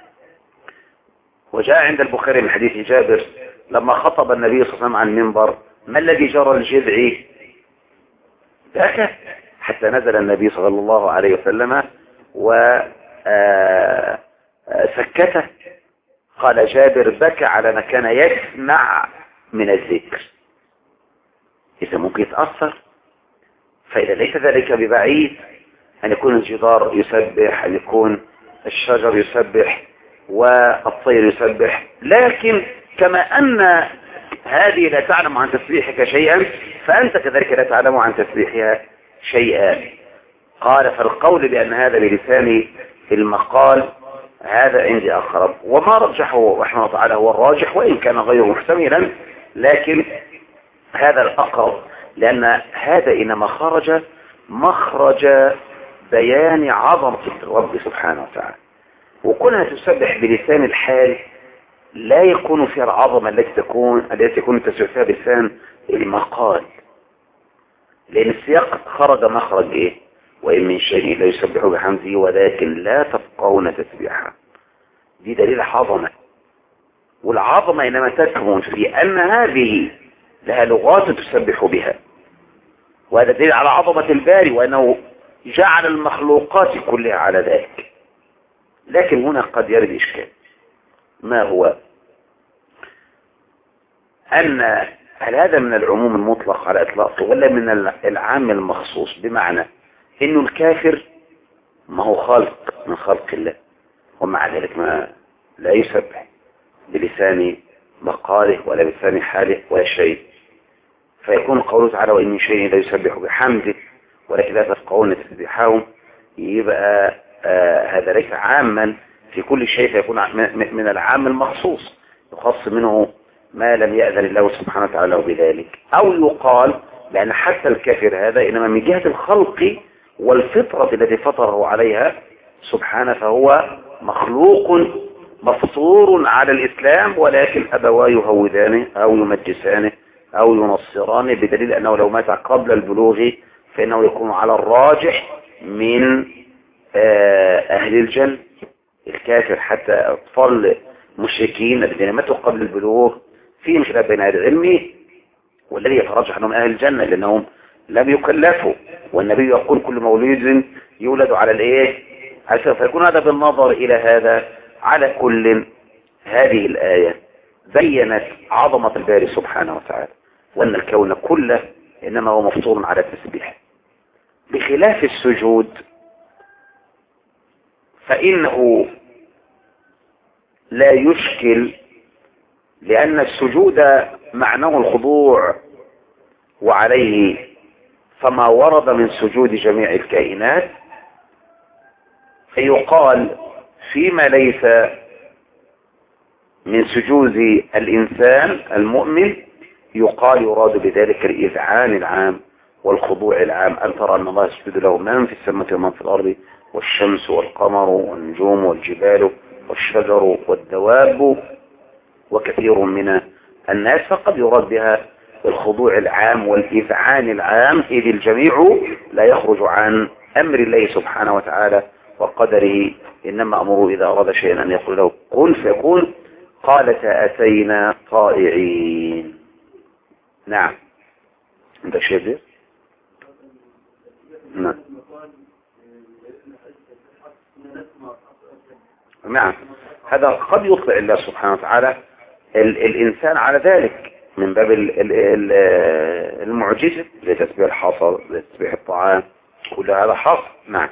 وجاء عند البخاري من حديث جابر لما خطب النبي صلى الله عليه وسلم عن المنبر ما الذي جرى الجذع؟ بكى حتى نزل النبي صلى الله عليه وسلم وسكته. قال جابر بكى على ما كان يسمع من الذكر. إذا ممكن يتأثر، فإذا ليس ذلك ببعيد أن يكون الجدار يسبح، أن يكون الشجر يسبح والطير يسبح. لكن كما أن هذه لا تعلم عن تسبيحك شيئا فأنت كذلك لا تعلم عن تسبيحها شيئا. قال فالقول بأن هذا بلسان المقال هذا عندي أقرب، وما رجحه رحمه الله تعالى هو الراجح وإن كان غير محتملا، لكن هذا الأقرب، لأن هذا إنما خرج مخرج بيان عظمة الرب سبحانه وتعالى. وكونها تسبح بلسان الحال لا يكون فيها العظمة التي تكون التي تكون التسبيح فيها بلسان المقال، لأن السياق خرج مخرج إيه؟ وإن من شيء لا يسبح بحمده ولكن لا تفقهون تسبيحه. دي دليل عظمة، والعظمة إنما تكمن في أن هذه لها لغات تسبح بها، وهذا دليل على عظمة الباري وأنه جعل المخلوقات كلها على ذلك. لكن هنا قد يرد إشكال، ما هو أن هل هذا من العموم المطلق على إطلاقه ولا من العام المخصوص؟ بمعنى إنه الكافر ما هو خالق من خلق الله، ومع ذلك ما لا يسبح بلسان مقاله ولا بلسان حاله ولا شيء. فيكون قوله تعالى وإن من شيء لا يسبح بحمده ولكن لا تفقهون تسبيحهم، يبقى آه هذا ليس عاما في كل شيء، فيكون من العام المخصوص يخص منه ما لم يأذن الله سبحانه وتعالى بذلك. أو يقال لأن حتى الكافر هذا إنما من جهة الخلق والفطرة التي فطره عليها سبحانه، فهو مخلوق مفطور على الإسلام، ولكن أبواه يهودانه أو يمجسانه أو ينصرانه، بدليل أنه لو مات قبل البلوغ فإنه يكون على الراجح من أهل الجنة. الكافر حتى أطفال مشركين الذين ماتوا قبل البلوغ في مشكلة بين أهل العلم، والذي يترجح أنهم أهل الجنة لأنهم لم يكلفوا، والنبي يقول كل مولود يولد على الإيه؟ فيكون هذا بالنظر إلى هذا. على كل هذه الآية بينت عظمة الباري سبحانه وتعالى، وأن الكون كله إنما هو مفطور على التسبيح، بخلاف السجود فإنه لا يشكل، لأن السجود معناه الخضوع، وعليه فما ورد من سجود جميع الكائنات فيقال فيما ليس من سجود الإنسان المؤمن يقال يراد بذلك الإذعان العام والخضوع العام، أن ترى أن الله يسجد له من في السماء ومن في الأرض والشمس والقمر والنجوم والجبال والشجر والدواب وكثير من الناس، فقد يراد بها الخضوع العام والإذعان العام، إذ الجميع لا يخرج عن أمر الله سبحانه وتعالى وقدره، إنما أمره إذا أراد شيئا أن يقول له كن فيكون. قال أتينا طائعين. نعم انت شيء؟ نعم نعم هذا قد يطلع الله سبحانه وتعالى ال الإنسان على ذلك من باب ال ال المعجزة، زي تسبيح الحصى زي تسبيح الطعام، كل هذا حصى. نعم.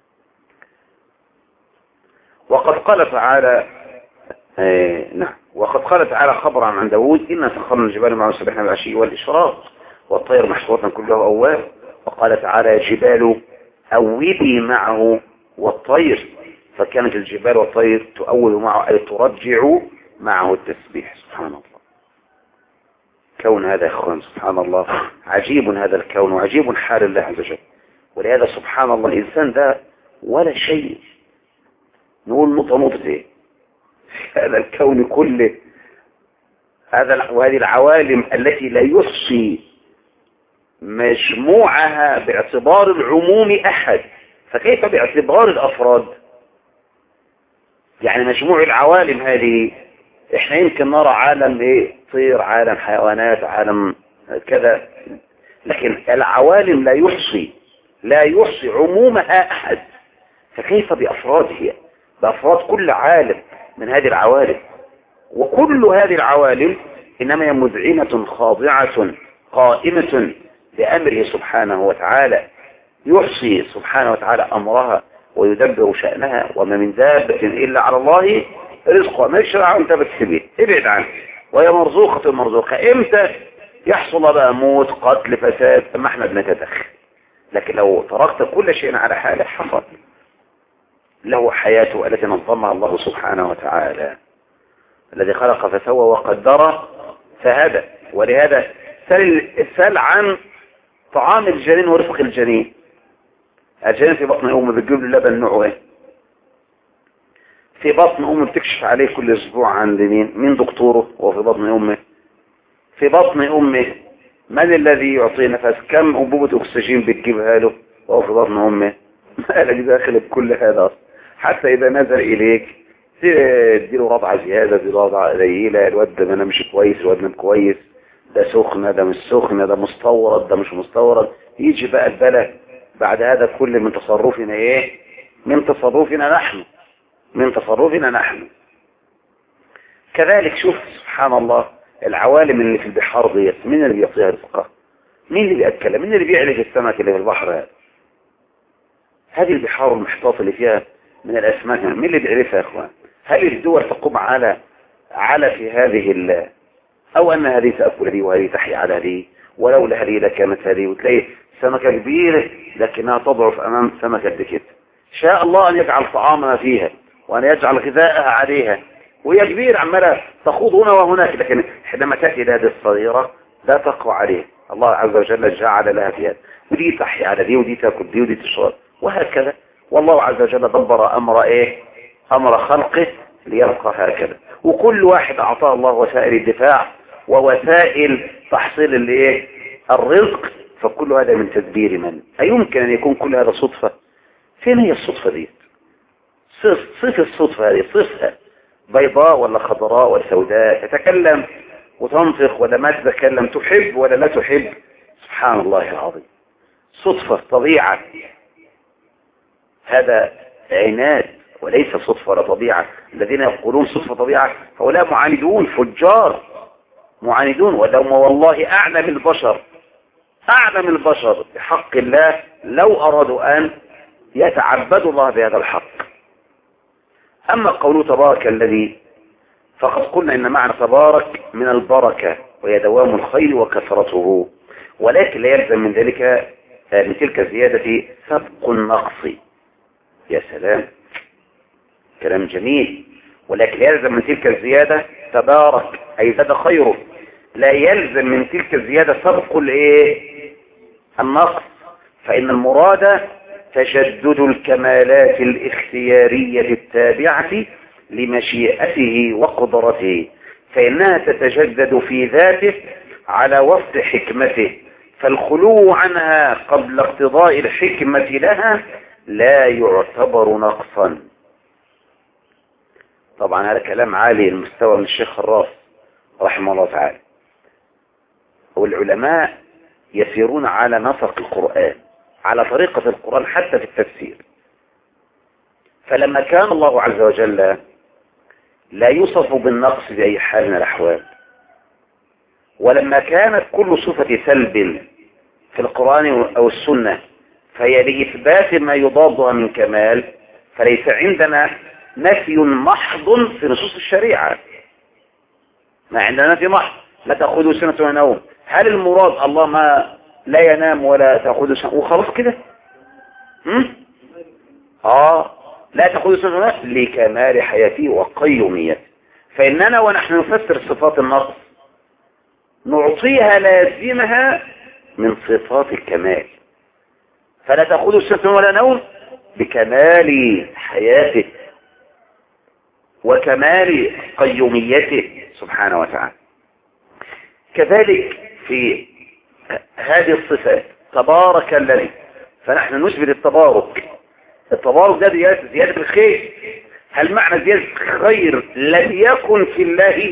وقد قال تعالى آه نعم وقد قال تعالى خبرا عن داود إن سخرنا الجبال معه يسبحن بالعشي والإشراق والطير محشورة كله أواب. وقال تعالى يا جبال أوبي معه والطير، فكانت الجبال والطير تؤول معه أي ترجع معه التسبيح. سبحان الله، كون هذا يا اخوان سبحان الله، عجيب هذا الكون وعجيب حال الله عز وجل. ولهذا سبحان الله الإنسان ده ولا شيء، نقول نقطة نقطة هذا الكون كله، هذا وهذه العوالم التي لا يحصي مجموعها باعتبار العموم أحد، فكيف باعتبار الأفراد؟ يعني مجموع العوالم هذه احنا يمكن نرى عالم ايه، طير، عالم حيوانات، عالم كذا، لكن العوالم لا يحصي لا يحصي عمومها أحد، فكيف بأفرادها، بأفراد كل عالم من هذه العوالم؟ وكل هذه العوالم إنما هي مذعنة خاضعة قائمة بأمره سبحانه وتعالى، يحصي سبحانه وتعالى أمرها ويدبر شأنها، وما من دابة إلا على الله رزقها، ما يشرع أنت بتسبيه ابعد عنه، وهي مرزوقة المرزوقة. إمتى يحصل بقى موت قتل فساد ما احنا بنتدخل، لكن لو تركت كل شيء على حاله حصل. له حياته التي نظمها الله سبحانه وتعالى، الذي خلق فسوى وقدر فهدى. ولهذا سل, سل عن طعام الجنين ورزق الجنين. الجنين في بطن أمه بتجيب له لبن نوعه ايه؟ في بطن أمه بتكشف عليه كل أسبوع عند مين؟ مين دكتوره وفي بطن أمه؟ في بطن أمه من الذي يعطيه نفس؟ كم أنبوبة أكسجين بتجيبها له وهو في بطن أمه؟ مالك داخل بكل هذا؟ حتى إذا نزل إليك تديله رضعة زيادة، تديله رضعة قليلة، الواد ده ما نمشي كويس، الواد نام كويس، ده سخنة، ده مش سخنة، ده مستورد، ده مش مستورد. يجي بقى البلاء بعد هذا كل من تصرفنا ايه؟ من تصرفنا نحن من تصرفنا نحن كذلك. شوف سبحان الله العوالم اللي في البحار ديت، مين اللي بيعطيها رزقها؟ مين اللي بيأكلها؟ مين اللي بيعلج السمك اللي في البحر هذا؟ هذه البحار المحيطات اللي فيها من الأسماء. مين اللي بيعرفها يا إخوان؟ هل الدول تقوم على على في هذه ال أو أن هذه تأكل هذه وهذه تحيا على هذه، ولولا هذه لكانت هذه، وتلاقي سمكة كبيرة لكنها تضعف أمام سمكة بكت. شاء الله أن يجعل طعامها فيها وأن يجعل غذائها عليها، وهي كبيرة عمالة تخوض هنا وهناك، لكن حينما تأتي إلى هذه الصغيرة لا تقوى عليه. الله عز وجل جعل لها فيها، ودي تحيا على دي ودي تأكل دي ودي تشرب وهكذا. والله عز وجل دبر أمر إيه؟ أمر خلقه ليبقى هكذا، وكل واحد أعطاه الله وسائل الدفاع ووسائل تحصيل الايه الرزق، فكل هذا من تدبير من. أيمكن أن يكون كل هذا صدفة؟ فين هي الصدفة دي؟ صف الصدفة هذه، صفها بيضاء ولا خضراء ولا سوداء، تتكلم وتنطق ولا ما تتكلم، تحب ولا لا تحب، سبحان الله العظيم. صدفة طبيعة، هذا عناد وليس صدفة ولا طبيعة. الذين يقولون صدفة طبيعة هؤلاء معاندون فجار معاندون، ولهم والله أعلم البشر أعلم البشر بحق الله لو أرادوا أن يتعبدوا الله بهذا الحق. أما قوله تبارك الذي، فقد قلنا إن معنى تبارك من البركة وهي دوام الخير وكثرته، ولكن لا يلزم من ذلك من تلك الزيادة سبق النقص. يا سلام، كلام جميل. ولكن لا يلزم من تلك الزيادة تبارك أي زاد خيره، لا يلزم من تلك الزيادة سبق الايه النقص، فإن المراد تجدد الكمالات الاختيارية التابعة لمشيئته وقدرته، فإنها تتجدد في ذاته على وفق حكمته، فالخلو عنها قبل اقتضاء الحكمة لها لا يعتبر نقصا. طبعا هذا كلام عالي المستوى من الشيخ خراف رحمه الله تعالى. والعلماء يسيرون على نسق القرآن، على طريقة القرآن حتى في التفسير. فلما كان الله عز وجل لا يوصف بالنقص بأي حال من الأحوال، ولما كانت كل صفة سلب في القرآن أو السنة فهي لإثبات ما يضادها من كمال، فليس عندنا نفي محض في نصوص الشريعة. ما عندنا نفي محض، لا تأخذه سنة ولا نوم. هل المراد الله ما لا ينام ولا تأخذه سنة وخلاص كده؟ آه لا تأخذه سنة ولا نوم لكمال حياته وقيوميته. فإننا ونحن نفسر صفات النقص نعطيها لازمها من صفات الكمال، فلا تأخذه سنة ولا نوم بكمال حياته وكمال قيوميته سبحانه وتعالى. كذلك في هذه الصفات تبارك الذي، فنحن نثبت التبارك. التبارك ده زيادة الخير. هل معنى زيادة الخير لم يكن في الله؟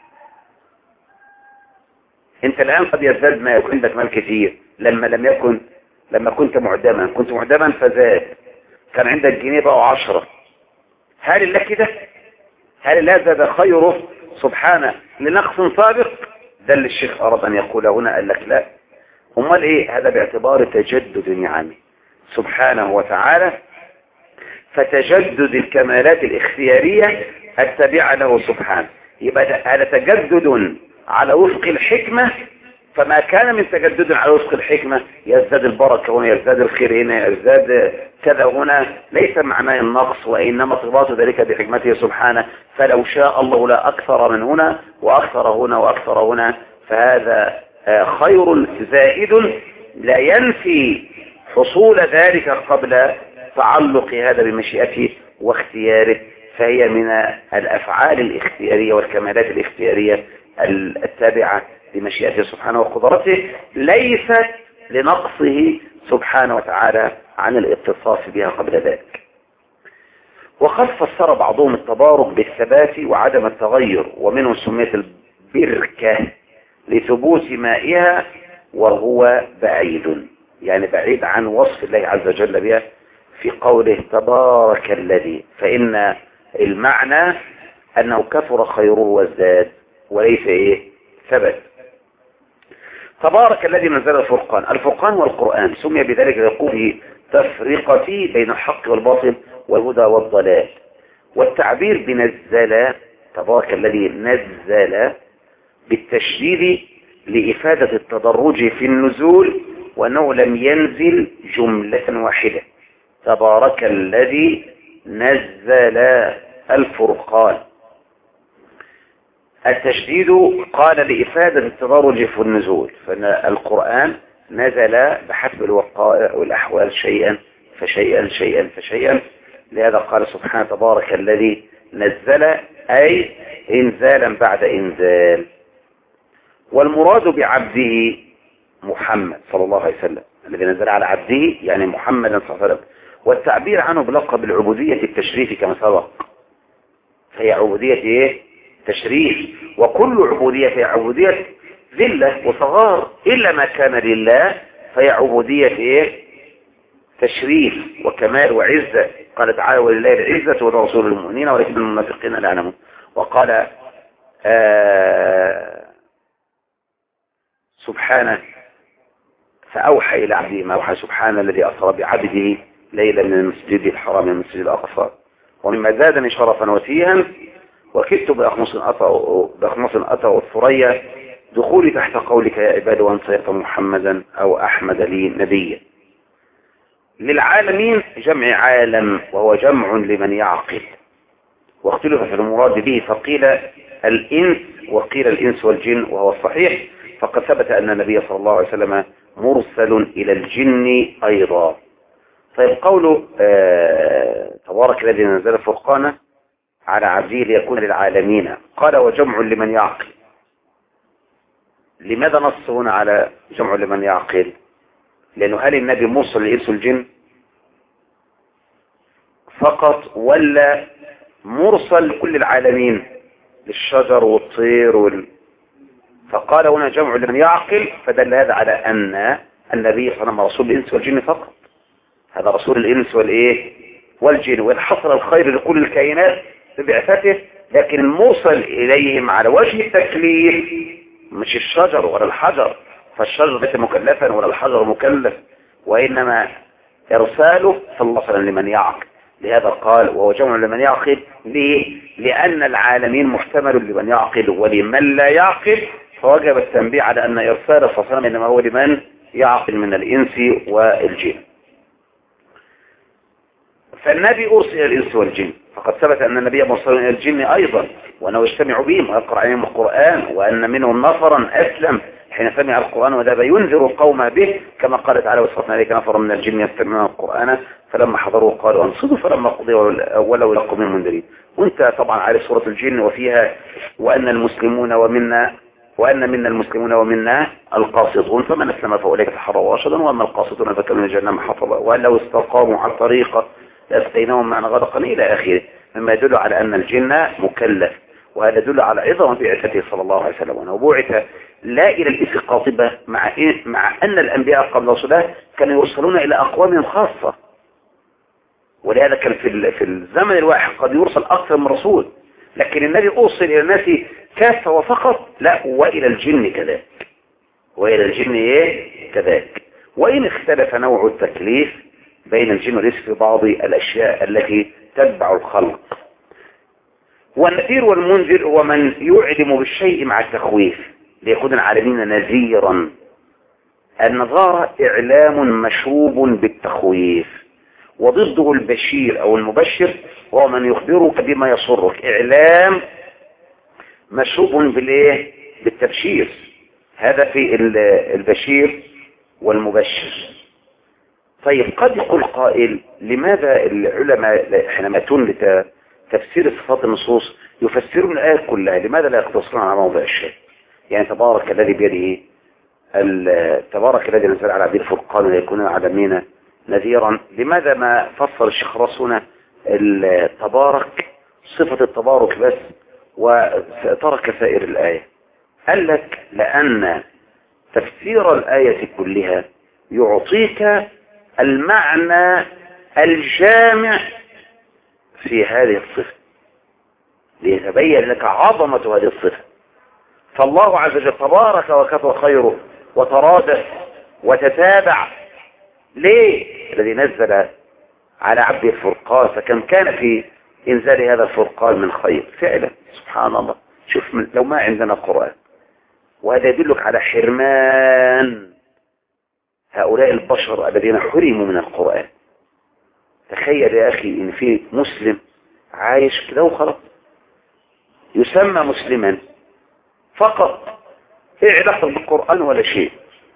انت الآن قد يزداد ما يكون عندك مال كثير، لما لم يكن لما كنت معدما كنت معدما فزاد، كان عندك جنيه بقى عشرة. هل الله كده؟ هل الله زاد خيره سبحانه لنقص سابق؟ ده اللي الشيخ أراد أن يقول هنا، قال لك لا. امال ايه؟ هذا باعتبار تجدد نعمه سبحانه وتعالى، فتجدد الكمالات الاختيارية التابعة له سبحانه. يبقى هذا تجدد على وفق الحكمة، فما كان من تجدد على وفق الحكمة يزداد البركة هنا، يزداد الخير هنا، يزداد كذا هنا، ليس معناه النقص، وإنما ارتباط ذلك بحكمته سبحانه. فلو شاء الله لا أكثر من هنا وأكثر هنا وأكثر هنا، فهذا خير زائد لا ينفي حصول ذلك قبل تعلق هذا بمشيئته واختياره، فهي من الأفعال الاختيارية والكمالات الاختيارية التابعة لمشيئته سبحانه وقدرته، ليست لنقصه سبحانه وتعالى عن الاتصاف بها قبل ذلك. وقد فسر بعضهم التبارك بالثبات وعدم التغير، ومنهم سميت البركة لثبوت مائها وهو بعيد، يعني بعيد عن وصف الله عز وجل بها في قوله تبارك الذي، فإن المعنى أنه كثر خيره وازداد وليس إيه ثبت. تبارك الذي نزل الفرقان. الفرقان والقرآن سمي بذلك لقوله تفرقتي بين الحق والباطل والهدى والضلال. والتعبير بنزل تبارك الذي نزل بالتشديد لإفادة التدرج في النزول، وأنه لم ينزل جملة واحدة. تبارك الذي نزل الفرقان. التشديد قال لإفادة التدرج في النزول، فإن القرآن نزل بحسب الوقائع والأحوال شيئا فشيئا شيئا فشيئا. لهذا قال سبحانه تبارك الذي نزل، أي إنزالا بعد إنزال. والمراد بعبده محمد صلى الله عليه وسلم، الذي نزل على عبده يعني محمد صلى الله عليه وسلم. والتعبير عنه بلقب العبودية التشريف كما سبق، فهي عبودية ايه؟ تشريف. وكل عبودية هي عبودية ذلة وصغار، إلا ما كان لله فهي عبودية ايه؟ تشريف وكمال وعزة. قال تعالى ولله العزة ولرسول المؤمنين ولكن المنافقين لا يعلمون. وقال آه سبحانه فأوحى إلى عبده ما أوحى. سبحان الذي أسرى بعبده ليلا من المسجد الحرام من المسجد الأقصى. ومما زادني شرفا وتيها وكدت بأخمص أطأ بأخمص أطأ الثريا دخولي تحت قولك يا عباد وأن صيرت محمدا أو أحمد لي نبيا. للعالمين جمع عالم، وهو جمع لمن يعقل، واختلف في المراد به، فقيل الإنس وقيل الإنس والجن، وهو الصحيح. فقد ثبت أن النبي صلى الله عليه وسلم مرسل إلى الجن أيضا. طيب قوله آه تبارك الذي نزل الفرقان على عبده ليكون للعالمين، قال وجمع لمن يعقل. لماذا نص هنا على جمع لمن يعقل؟ لأنه هل النبي مرسل للإنس والجن فقط، ولا مرسل لكل العالمين للشجر والطير وال... فقال هنا جمع لمن يعقل، فدل هذا على أن النبي صلى الله عليه وسلم رسول الإنس والجن فقط. هذا رسول الإنس والإيه والجن، والحصل الخير لكل الكائنات ببعثته، لكن الموصل إليهم على وجه التكليف مش الشجر ولا الحجر، فالشجر ليس مكلفا ولا الحجر مكلف، وإنما إرساله صلى الله عليه وسلم لمن يعقل. لهذا قال وهو جمع لمن يعقل. ليه؟ لأن العالمين محتمل لمن يعقل، ولمن لا يعقل فوجب التنبيه على أن إرسال صلى الله عليه وسلم إنما هو لمن يعقل من الإنس والجن. فالنبي أرسل إلى الإنس والجن، فقد ثبت أن النبي مرسل إلى الجن أيضا، وأنه يجتمع بهم ويقرأ عليهم القرآن، وأن منهم نفرا أسلم حين سمع القرآن وذهب ينذر القوم به، كما قال تعالى وصفنا إليك نفرا من الجن يستمعون القرآن فلما حضروا قالوا أنصتوا فلما قضي ولوا إلى قوم منذرين. وأنت طبعا عارف سورة الجن وفيها وأن المسلمون ومنا وأن منا المسلمون ومنا القاسطون فمن أسلم فأولئك تحروا رشدا وأما القاسطون فكانوا من جهنم حطبا وأن لو استقاموا على الطريقة لأسقيناهم معنا غرقا إلى آخره، مما يدل على أن الجن مكلف. وهذا يدل على عظم بعثته صلى الله عليه وسلم، وأنه بعث لا إلى الإنس قاطبة، مع إيه؟ مع أن الأنبياء قبل رسله كانوا يرسلون إلى أقوام خاصة، ولهذا كان في في الزمن الواحد قد يرسل أكثر من رسول، لكن النبي أرسل إلى الناس كافة وفقط، لا وإلى الجن كذلك، وإلى الجن إيه كذلك. وإن اختلف نوع التكليف بين الجن والإنس في بعض الأشياء التي تتبع الخلق. والنذير والمنذر هو من يعلم بالشيء مع التخويف ليكون العالمين نذيرا. النظارة إعلام مشوب بالتخويف، وضده البشير أو المبشر هو من يخبرك بما يسرك، إعلام مشوب بالإيه بالتبشير. هذا في البشير والمبشر. طيب قد يقول قائل لماذا العلماء حينما يأتون لتفسير صفات النصوص يفسرون الآية كلها، لماذا لا يقتصرون على موضع الشيء؟ يعني تبارك الذي بيده تبارك الذي نزل على عبده الفرقان ليكون العالمين نذيرا، لماذا ما فسر الشيخ رسولنا التبارك صفة التبارك بس وترك سائر الآية؟ قال لك لأن تفسير الآية كلها يعطيك المعنى الجامع في هذه الصفة ليتبين لك عظمة هذه الصفة. فالله عز وجل تبارك وكثر خيره وترادف وتتابع. ليه؟ الذي نزل على عبده الفرقان، فكم كان في إنزال هذا الفرقان من خير فعلا. سبحان الله، شوف من لو ما عندنا قرآن، وهذا يدلك على حرمان هؤلاء البشر الذين حرموا من القرآن. تخيل يا أخي إن في مسلم عايش كده وخلاص، يسمى مسلما فقط، ايه علاقة بالقرآن ولا شيء.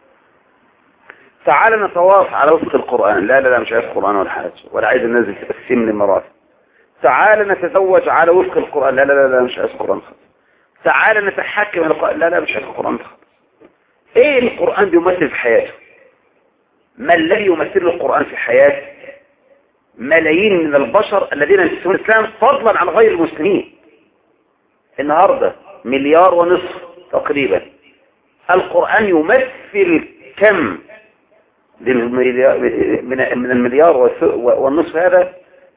تعال نتواصل على وفق القرآن، لا لا لا مش عايز قرآن ولا حاجة، ولا عايز الناس تقسم لي مراتب. تعال نتزوج على وفق القرآن، لا لا لا, لا مش عايز قرآن خالص. تعال نتحكم على القرآن، لا لا مش عايز قرآن خالص. ايه القرآن بيمثل في حياته؟ ما الذي يمثل القرآن في حياة ملايين من البشر الذين ينتسبون الإسلام فضلا عن غير المسلمين؟ النهاردة مليار ونصف تقريبا، القرآن يمثل كم من المليار والنصف هذا؟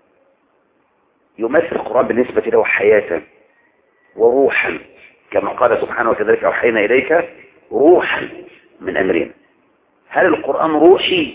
يمثل القرآن بالنسبة له حياة وروحا، كما قال سبحانه وكذلك أوحينا إليك روحا من أمرنا. هل القرآن روحي،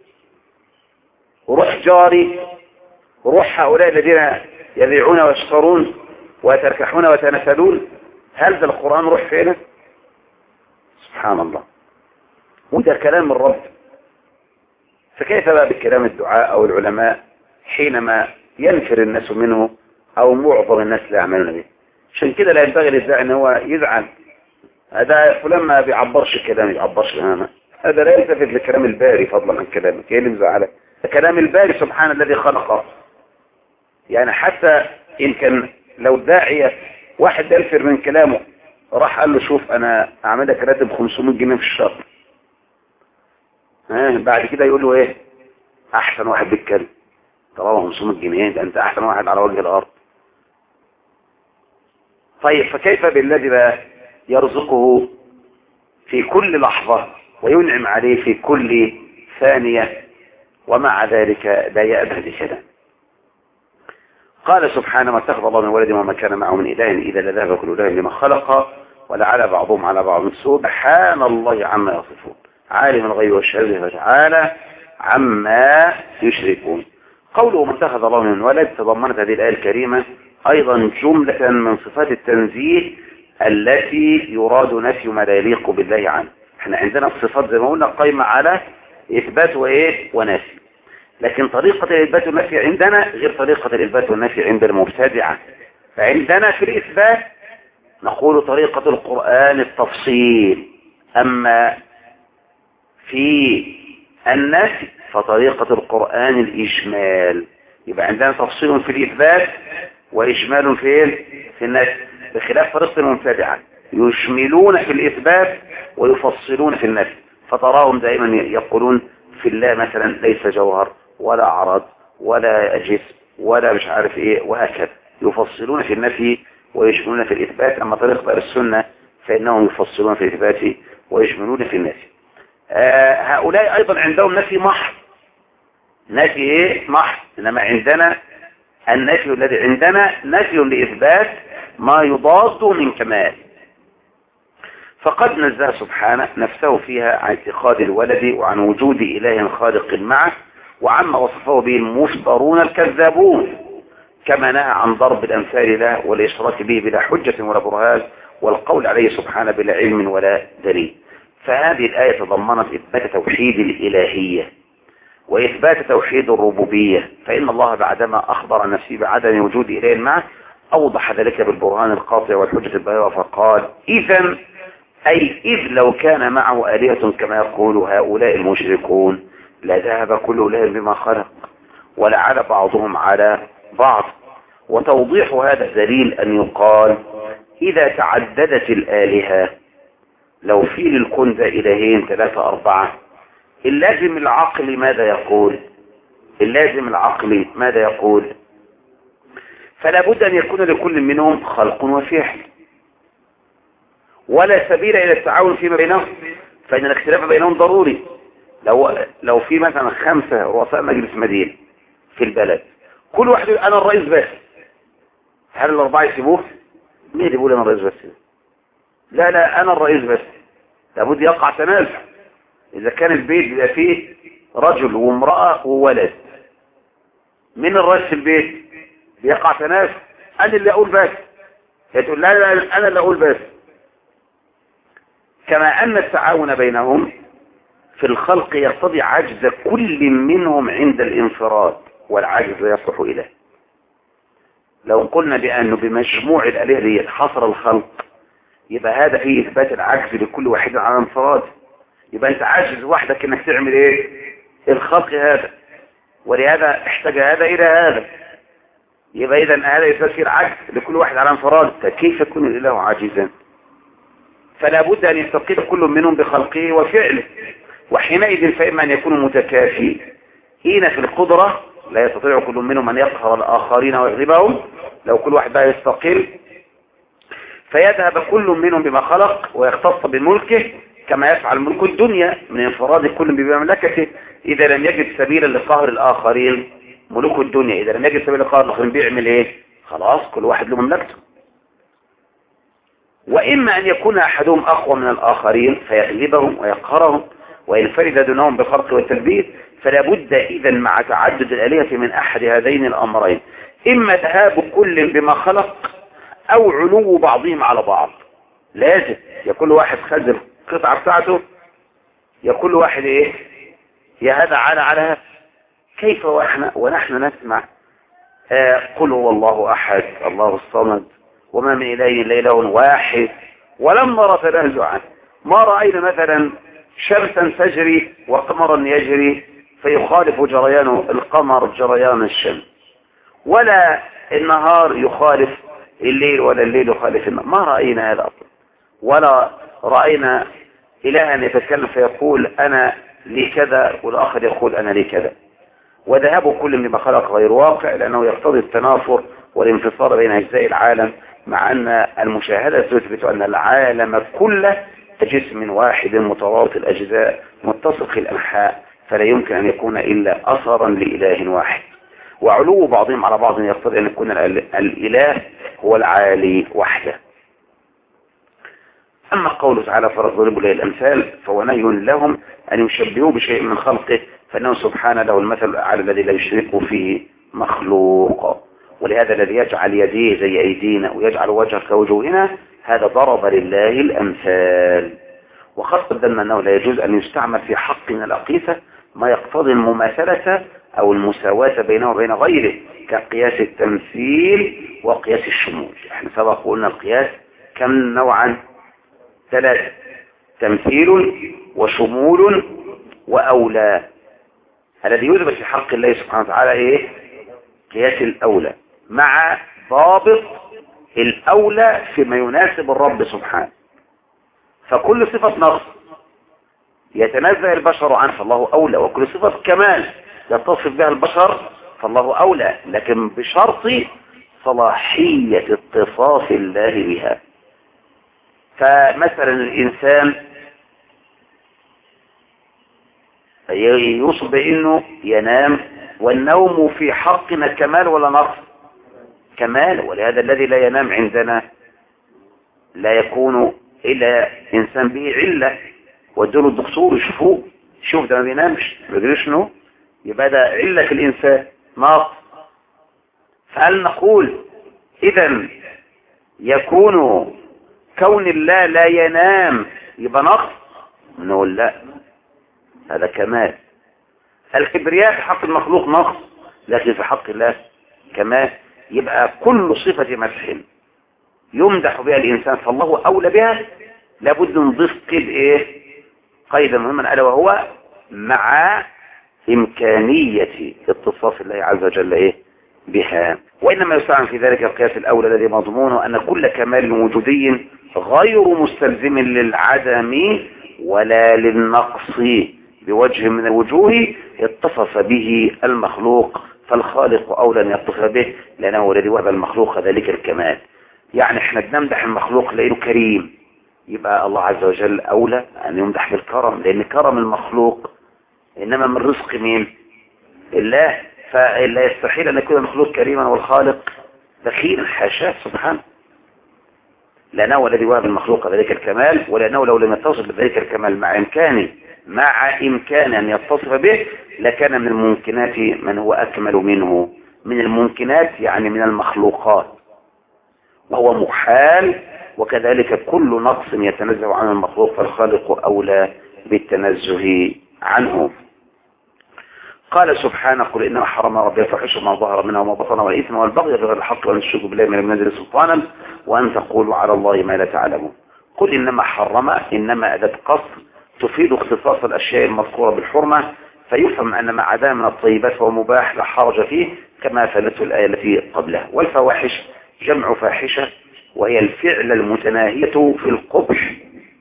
روح جاري، روح هؤلاء الذين يبيعون ويشترون ويتركحون ويتنفلون؟ هل ذا القرآن روح فعلا؟ سبحان الله، وده كلام الرب. فكيف بقى بالكلام الدعاء أو العلماء حينما ينفر الناس منه أو معظم الناس لا يعملون به؟ عشان كده لا ينبغي للداعي ان هو يزعل، هذا فلان ما بيعبرش الكلام، ما بيعبرش الامانه، هذا لا يلتفت لكلام الباري فضلا عن كلامك. ايه اللي مزعلك؟ كلام الباري سبحان الذي خلقه. يعني حتى ان كان لو الداعيه واحد ينفر من كلامه راح قال له شوف انا اعمل لك راتب خمسمائة جنيه في الشهر، ها بعد كده يقول له ايه؟ احسن واحد بيتكلم. طالما خمسمائة جنيه ده انت احسن واحد على وجه الارض. طيب فكيف بالذي لا يرزقه في كل لحظة وينعم عليه في كل ثانية ومع ذلك لا يأبه بكذا؟ قال سبحانه: ما اتخذ الله من ولد وما كان معه من إله إذا لذهب كل إله لما خلق ولعلى بعضهم على بعض. سبحان الله عما يصفون، عالم الغيب والشهادة فتعالى عما يشركون. قوله ما اتخذ الله من ولد تضمنت هذه الآية الكريمة أيضا جملة من صفات التنزيه التي يراد نفي ما لا يليق بالله عنه. احنا عندنا الصفات زي ما قلنا قائمة على إثبات وإيه ونفي، لكن طريقة الإثبات والنفي عندنا غير طريقة الإثبات والنفي عند المبتدعة. فعندنا في الإثبات نقول طريقة القرآن التفصيل، أما في النفي فطريقة القرآن الإجمال. يبقى عندنا تفصيل في الإثبات وإجمال في في النفي، بخلاف طريقة المبتدعة يجملون في الإثبات ويفصلون في النفي. فتراهم دائما يقولون في الله مثلا ليس جوهر ولا عرض ولا جسم ولا مش عارف ايه وهكذا، يفصلون في النفي ويجملون في الإثبات. أما طريقة السنة فإنهم يفصلون في الإثبات ويجملون في النفي. آه هؤلاء أيضا عندهم نفي محض، نفي ايه محض، إنما عندنا النفي الذي عندنا نفي لإثبات ما يضاد من كمال. فقد نزه سبحانه نفسه فيها عن اعتقاد الولد وعن وجود إله خالق معه، وعما وصفه به المفترون الكذابون، كما نهى عن ضرب الأمثال له والإشراك به بلا حجة ولا برهان والقول عليه سبحانه بلا علم ولا دليل. فهذه الآية تضمنت إثبات توحيد الإلهية وإثبات توحيد الربوبية، فإن الله بعدما أخبر نفسه بعدم وجود إله معه أوضح ذلك بالبرهان القاطع والحجة الباهرة، فقال: إذن أي إذ لو كان معه آلهة كما يقول هؤلاء المشركون لذهب كل إله بما خلق ولعلى بعضهم على بعض. وتوضيح هذا الدليل أن يقال: إذا تعددت الآلهة، لو في للكون ذا إلهين ثلاثة أربعة، اللازم العقل ماذا يقول؟ اللازم العقل ماذا يقول؟ فلا بد أن يكون لكل منهم خلق وفعل، ولا سبيل إلى التعاون فيما بينهم، فإن الاختلاف بينهم ضروري. لو لو في مثلا خمسة رؤساء مجلس مدينة في البلد، كل واحد يقول أنا الرئيس بس، هل الأربعة يسيبوه؟ مين اللي يقول أنا الرئيس بس؟ لا لا أنا الرئيس بس. لابد يقع تنازع. إذا كان البيت بيبقى فيه رجل وامرأة وولد، من الراجل في البيت بيقع تنافس، انا اللي اقول بس، هي تقول لا لا انا اللي اقول بس. كما ان التعاون بينهم في الخلق يقتضي عجز كل منهم عند الانفراد، والعجز لا يصلح اليه. لو قلنا بانه بمجموع الالهه دي حصر الخلق، يبقى هذا فيه اثبات العجز لكل واحد على انفراد. يبقى انت عاجز وحدك انك تعمل ايه الخلق هذا، ولهذا احتاج هذا الى هذا. يبقى اذا هذا يفسر عجز لكل واحد على انفراد، فكيف يكون الاله عاجزا؟ فلا بد ان يستقيم كل منهم بخلقه وفعله، وحينئذ فاما ان يكونوا متكافئين في القدره، لا يستطيع كل منهم ان يقهر الاخرين ويغلبهم. لو كل واحد بقى يستقل فيذهب كل منهم بما خلق ويختص بملكه، كما يفعل ملك الدنيا من انفراد كل بمملكته. إذا لم يجد سبيلا لقهر الآخرين، ملوك الدنيا إذا لم يجد سبيلا لقهر الآخرين بيعمل إيه؟ خلاص كل واحد له مملكته. وإما أن يكون أحدهم أقوى من الآخرين فيغلبهم ويقهرهم وينفرد دونهم بالخلق والتلبيس. فلا بد إذا مع تعدد الآلهة من أحد هذين الأمرين، إما ذهاب كل بما خلق أو علو بعضهم على بعض. لازم يا كل واحد خد القطعة بتاعته، يا كل واحد إيه يا هذا على على هذا. كيف وإحنا ونحن نسمع آه قل هو الله أحد الله الصمد وما من إله إلا إله واحد ولم نرى تنازعا. ما رأينا مثلا شمسا تجري وقمرا يجري فيخالف جريان القمر جريان الشمس، ولا النهار يخالف الليل ولا الليل يخالف النهار. ما رأينا هذا أصلا، ولا رأينا إلها يتكلم فيقول أنا لي كذا والآخر يقول أنا لي كذا. وذهاب كل مما خلق غير واقع، لأنه يقتضي التنافر والانفصال بين أجزاء العالم، مع أن المشاهدة تثبت أن العالم كله جسم واحد متواطئ الأجزاء متسق الأنحاء، فلا يمكن أن يكون إلا أثرا لإله واحد. وعلو بعضهم على بعض يقتضي أن يكون الإله هو العالي وحده. أما قوله تعالى فاضربوا له الأمثال فهو نهي لهم أن يشبهوا بشيء من خلقه، فإنه سبحانه له المثل الأعلى الذي لا يشرك فيه مخلوق. ولهذا الذي يجعل يديه زي أيدينا ويجعل وجهه كوجوهنا هذا ضرب لله الأمثال. وقد قدمنا أنه لا يجوز أن يستعمل في حق من الأقيسة ما يقتضي المماثلة أو المساواة بينه وبين غيره، كقياس التمثيل وقياس الشمول. احنا سبق قلنا القياس كم نوعا؟ ثلاثة: تمثيل وشمول وأولى. الذي يثبت في حق الله سبحانه وتعالى ايه؟ قياس الأولى، مع ضابط الأولى فيما يناسب الرب سبحانه. فكل صفة نقص يتنزه البشر عنه فالله أولى، وكل صفة كمال يتصف بها البشر فالله أولى، لكن بشرط صلاحية اتصاف الله بها. فمثلا الإنسان يوصف بأنه ينام، والنوم في حقنا كمال ولا نقص؟ كمال. ولهذا الذي لا ينام عندنا لا يكون إلا إنسان به علة، ودول الدكتور يشوفوه، شوف ده ما بينامش ما بيجريش نوم، يبقى ده علة الإنسان ناقص. فهل نقول إذا يكون كون الله لا ينام يبقى نقص؟ نقول لا، هذا كمال. الكبرياء في حق المخلوق نقص، لكن في حق الله كمال. يبقى كل صفة مدح يمدح بها الإنسان فالله أولى بها، لابد نضيف قيد إيه؟ قيدا مهما، ألا وهو مع إمكانية اتصاف الله عز وجل إيه؟ بها. وإنما يستعمل في ذلك القياس الأولى الذي مضمونه أن كل كمال وجودي غير مستلزم للعدم ولا للنقص بوجه من الوجوه اتصف به المخلوق، فالخالق أولى أن يتصف به لأنه الذي وهب المخلوق ذلك الكمال. يعني احنا بنمدح المخلوق لأنه كريم، يبقى الله عز وجل أولى أن يمدح بالكرم، لأن كرم المخلوق إنما من رزق مين؟ الله. فلا يستحيل أن يكون المخلوق كريما والخالق بخيلا، حاشاه سبحانه، لأنه الذي وهب المخلوق ذلك الكمال، ولأنه لو لم يتصف بذلك الكمال مع إمكانه مع إمكان أن يتصف به لكان من الممكنات من هو أكمل منه، من الممكنات يعني من المخلوقات، وهو محال، وكذلك كل نقص يتنزه عن المخلوق فالخالق أولى بالتنزه عنه. قال سبحانه: قل إنما حرم ربي الفاحش ما ظهر منها وما بطن والإثم والبغي بغير الحق وأن تشركوا بالله ما لم ينزل سلطانا وأن تقولوا على الله ما لا تعلمون. قل إنما حرم، إنما أداة قصر تفيد اختصاص الأشياء المذكورة بالحرمة، فيفهم أن ما عداه من الطيبات فهو مباح لا حرج فيه كما فلته الآية التي قبلها. والفواحش جمع فاحشة، وهي الفعل المتناهية في القبح،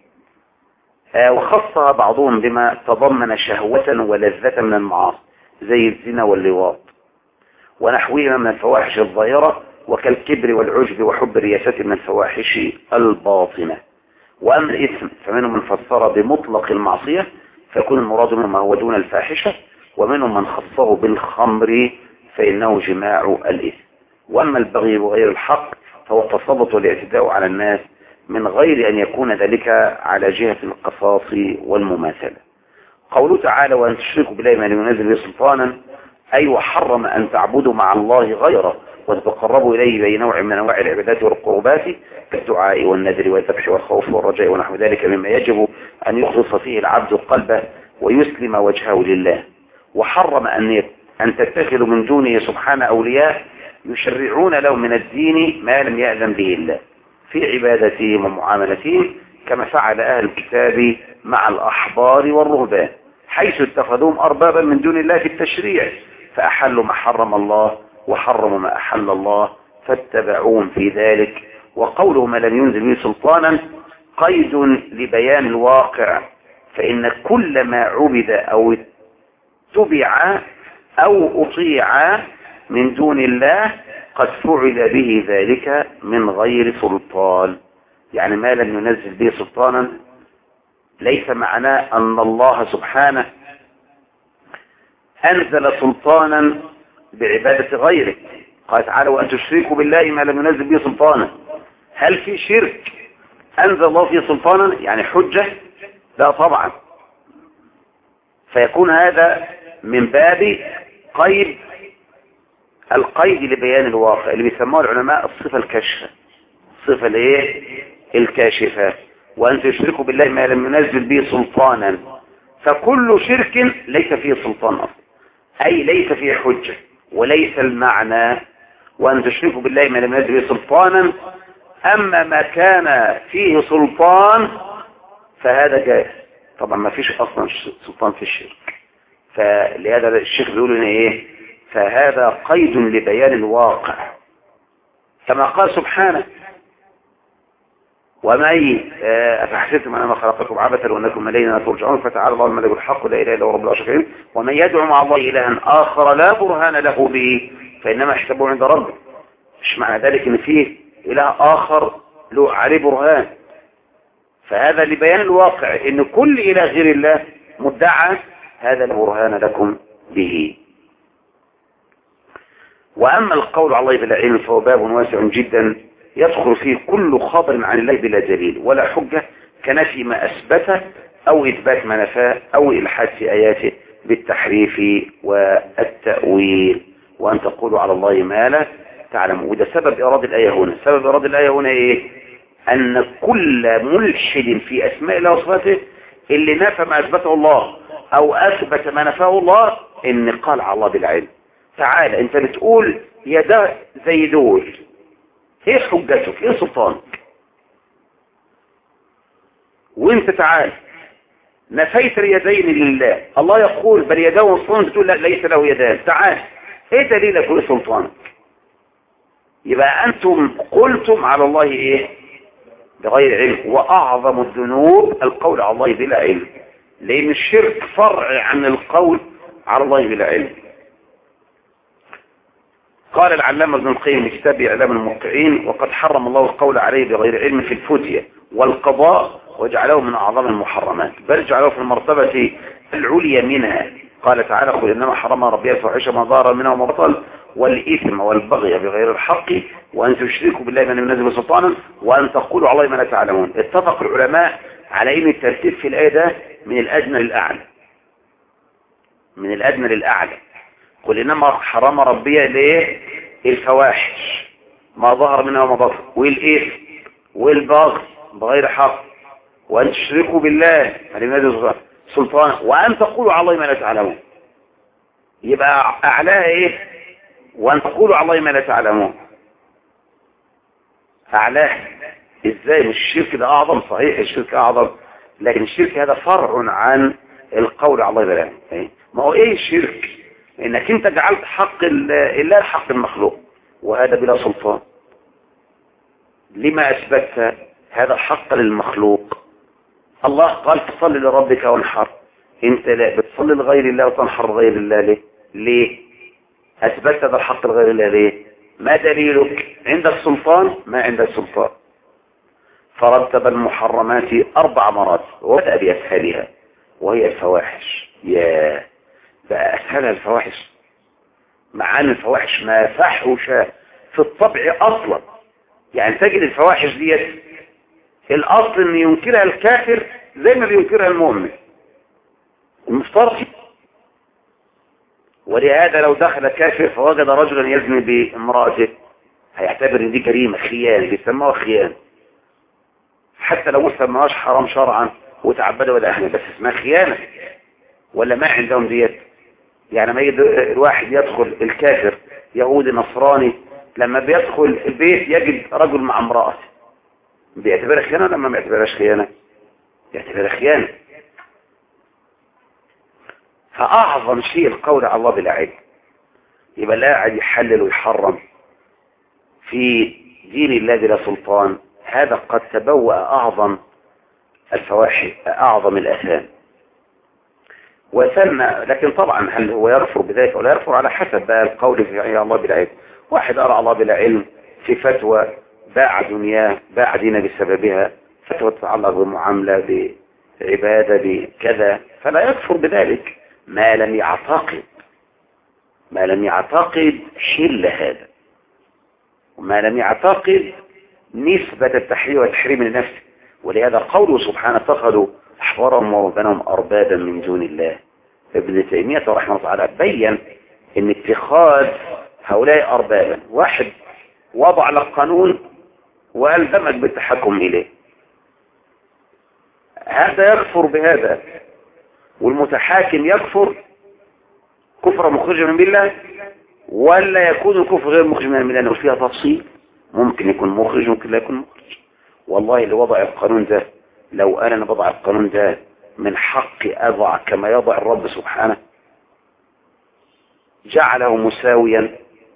آه وخصها بعضهم بما تضمن شهوة ولذة من المعاصي زي الزنا واللواط ونحوهما من الفواحش الظاهرة، وكالكبر والعجب وحب الرياسة من الفواحش الباطنة. وأما الإثم فمنهم من فسر بمطلق المعصية فيكون المراد منه ما هو دون الفاحشة، ومنهم من خصه بالخمر فإنه جماع الإثم. وأما البغي وغير الحق فهو التسلط والاعتداء على الناس من غير أن يكون ذلك على جهة القصاص والمماثلة. قوله تعالى: وأن تشركوا بالله ما لم ينزل به سلطانا، أي وحرم أن تعبدوا مع الله غيره وتتقربوا إليه بنوع من أنواع العبادات والقربات كالدعاء والنذر والذبح والخوف والرجاء ونحو ذلك مما يجب أن يخلص فيه العبد قلبه ويسلم وجهه لله. وحرم أن أن تتخذوا من دونه سبحانه أولياء يشرعون له من الدين ما لم يأذن به الله في عبادتهم ومعاملتهم، كما فعل أهل الكتاب مع الأحبار والرهبان حيث اتخذوهم أربابا من دون الله في التشريع، فأحلوا ما حرم الله وحرموا ما أحل الله فاتبعوهم في ذلك. وقوله ما لم ينزل به سلطانا قيد لبيان الواقع، فإن كل ما عبد أو اتبع أو أطيع من دون الله قد فعل به ذلك من غير سلطان. يعني ما لم ينزل به سلطانا ليس معناه أن الله سبحانه أنزل سلطانا بعبادة غيره. قال تعالى: وأن تشركوا بالله ما لم ينزل به سلطانا. هل في شرك أنزل الله فيه سلطانا يعني حجة؟ لا طبعا. فيكون هذا من باب قيد القيد لبيان الواقع اللي بيسموه العلماء الصفة الكاشفة، الصفة الايه الكاشفة. وأن تشركوا بالله ما لم ينزل به سلطانا، فكل شرك ليس فيه سلطان أصلا، أي ليس فيه حجة، وليس المعنى وأن تشركوا بالله ما لم ينزل به سلطانا. أما ما كان فيه سلطان فهذا جائز. طبعا ما فيش أصلا سلطان في الشرك، فلهذا الشيخ بيقول لنا إيه؟ فهذا قيد لبيان الواقع، كما قال سبحانه: ومن أفحسبتم أنما خلقكم عبثا وأنكم إلينا لا ترجعون فتعالى الله الملك الحق لا إله إلا هو رب العرش الكريم ومن يدعو مع الله إلها آخر لا برهان له به فإنما حسابه عند ربه. مش معنى ذلك إن فيه إله آخر له عليه برهان، فهذا لبيان الواقع إن كل إله غير الله مدعى هذا لا برهان لكم به. وأما القول على الله بلا علم فهو باب واسع جدا يدخل فيه كل خبر عن الله بلا دليل ولا حجة، كنفي ما أثبته أو إثبات ما نفاه أو إلحاد في آياته بالتحريف والتأويل، وأن تقولوا على الله ما لا تعلمون. وده سبب إرادة الآية هنا. سبب إرادة الآية هنا إيه؟ أن كل ملحد في أسماء الله وصفاته اللي نفى ما أثبته الله أو أثبت ما نفاه الله إن قال على الله بالعلم. تعال أنت بتقول يا ده زي دول، ايه حجتك؟ ايه سلطانك؟ وانت تعال نفيت اليدين لله، الله يقول بل يداه مبسوطتان، تقول لا ليس له يدان. تعال ايه دليلك وايه سلطانك؟ يبقى انتم قلتم على الله ايه؟ بغير علم. واعظم الذنوب القول على الله بلا علم، لان الشرك فرع عن القول على الله بلا علم. قال العلامة ابن القيم في كتاب إعلام الموقعين: وقد حرم الله القول عليه بغير علم في الفتية والقضاء وجعله من أعظم المحرمات، بل جعله في المرتبة العليا منها. قال تعالى: قل إنما حرم ربي الفواحش ما ظهر منها وما بطن والإثم والبغي بغير الحق وأن تشركوا بالله ما لم ينزل سلطانا وأن تقولوا على الله ما لا تعلمون. اتفق العلماء على أن الترتيب في الآية ده من الأدنى للأعلى، من الأدنى للأعلى. قل إنما حرم ربي ليه الفواحش ما ظهر منها وما بطن والإثم والبغي بغير حق وأن تشركوا بالله لماذا سلطان وأن تقولوا على الله ما لا تعلمون. يبقى أعلاها إيه؟ وأن تقولوا على الله ما لا تعلمون. أعلاها إزاي؟ مش الشرك ده أعظم؟ صحيح الشرك أعظم، لكن الشرك هذا فرع عن القول على الله ما لا تعلمون. ما هو إيه الشرك؟ إنك أنت جعلت حق الله حق المخلوق وهذا بلا سلطان. لما أثبتت هذا الحق للمخلوق؟ الله قال تصلي لربك وانحر، انت لا بتصلي لغير الله وتنحر لغير الله ليه؟ ليه اثبتت هذا الحق لغير الله ليه؟ ما دليلك؟ عندك سلطان؟ ما عندك سلطان. فرتب المحرمات اربع مرات وبدأ باسهلها وهي الفواحش. يا بقى اسهلها الفواحش، مع ان الفواحش ما فحش في الطبع اصلا. يعني تجد الفواحش ديت الاصل ان ينكرها الكافر زي ما بينكرها المؤمن المفترض. ولهذا لو دخل كافر فوجد رجلا يزني بامرأته هيعتبر ان دي جريمه خيانه، بيسموها خيانه حتى لو ما سموهاش حرام شرعا وتعبدوا ولا اهله، بس اسمها خيانه. ولا ما عندهم ديت؟ يعني ما يجد الواحد يدخل الكافر يهودي نصراني لما بيدخل البيت يجد رجل مع امرأته بيعتبرها خيانة لما ما يعتبرهاش خيانة؟ يعتبرها خيانة. فأعظم شيء القول على الله بلا علم. يبقى لا قاعد يحلل ويحرم في دين الله بلا سلطان، هذا قد تبوأ أعظم الفواحش أعظم الآثام. وثم لكن طبعا هل هو يغفر بذلك ولا يغفر على حسب بقى القول في الله بلا علم. واحد أرى الله بلا علم في فتوى باع دنياه باع دينه بسببها، فتوى تتعلق بمعاملة بعبادة بكذا، فلا يكفر بذلك ما لم يعتقد ما لم يعتقد حل هذا، وما لم يعتقد نسبة التحريم والتحريم لنفسه. ولهذا قوله سبحانه اتخذوا أحبارهم ورهبانهم أربابا من دون الله. ابن تيمية رحمه الله تعالى بين ان اتخاذ هؤلاء أربابا واحد وضع لك قانون وألزمك بالتحكم إليه، هذا يكفر بهذا، والمتحاكم يكفر كفر مخرج من الله، ولا يكون الكفر غير مخرج من الله؟ لأنه فيها تفصيل، ممكن يكون مخرج ممكن لا يكون مخرج. والله اللي وضع القانون ده لو أنا بضع القانون ده من حقي أضع كما يضع الرب سبحانه، جعله مساويا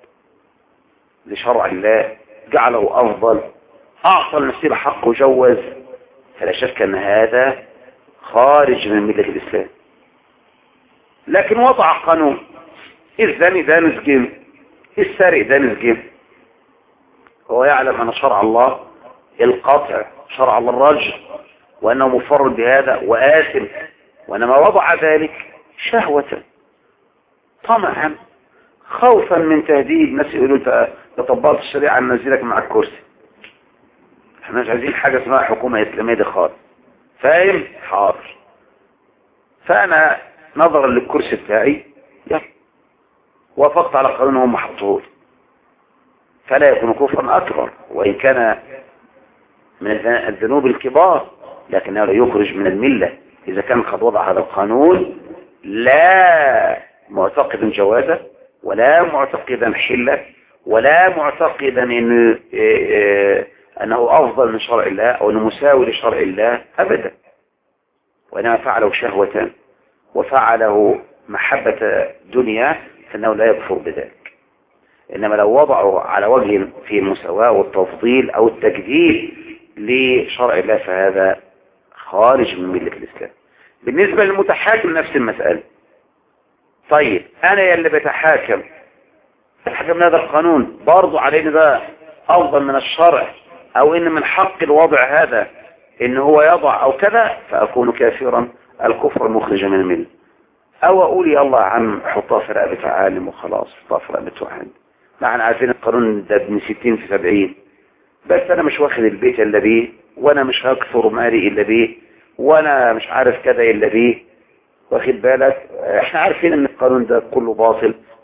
لشرع الله، جعله أفضل، أعطى المسيح حقه وجوز، فلا شك أن هذا خارج من ملة الإسلام. لكن وضع قانون الزاني ده نسجن، السارق ده نسجن، هو يعلم أن شرع الله القطع شرع الله الرجل، وأنه مفرد بهذا وآثم، وإنما وضع ذلك شهوة طمعا خوفا من تهديد. الناس يقولوا انت طبقت الشريعة ننزلك مع الكرسي، احنا مش عايزين حاجة اسمها حكومة إسلامية دي خالص، فاهم؟ حاضر. فأنا نظرا للكرسي بتاعي يلا وافقت على قانون هم حطوه، فلا يكون كفرا أكبر وإن كان من الذنوب الكبار، لكنه لا يخرج من الملة إذا كان قد وضع هذا القانون لا معتقدا جوازه ولا معتقدا حله ولا معتقدا إنه, أنه أفضل من شرع الله أو أنه مساوي لشرع الله أبدا، وإنما فعله شهوة وفعله محبة دنيا، فإنه لا يكفر بذلك. إنما لو وضعه على وجه في المساواة والتفضيل أو التجديد لشرع الله فهذا خارج من ملة الإسلام. بالنسبة للمتحاكم نفس المسألة. طيب أنا يلي بتحاكم أتحكم هذا القانون برضو علينا ده أفضل من الشرع، أو إن من حق الوضع هذا إن هو يضع أو كذا، فأكون كافرا الكفر المخرج من الملة. أو أقول يا الله عم حطها في رقبة عالم وخلاص، حطها في رقبة واحد، نحن عارفين القانون ده من ستين في سبعين، بس أنا مش واخد البيت إلا بيه، وأنا مش هكفر مالي إلا بيه، وأنا مش عارف كذا إلا بيه، واخد بالك؟ احنا عارفين ان القانون ده كله باطل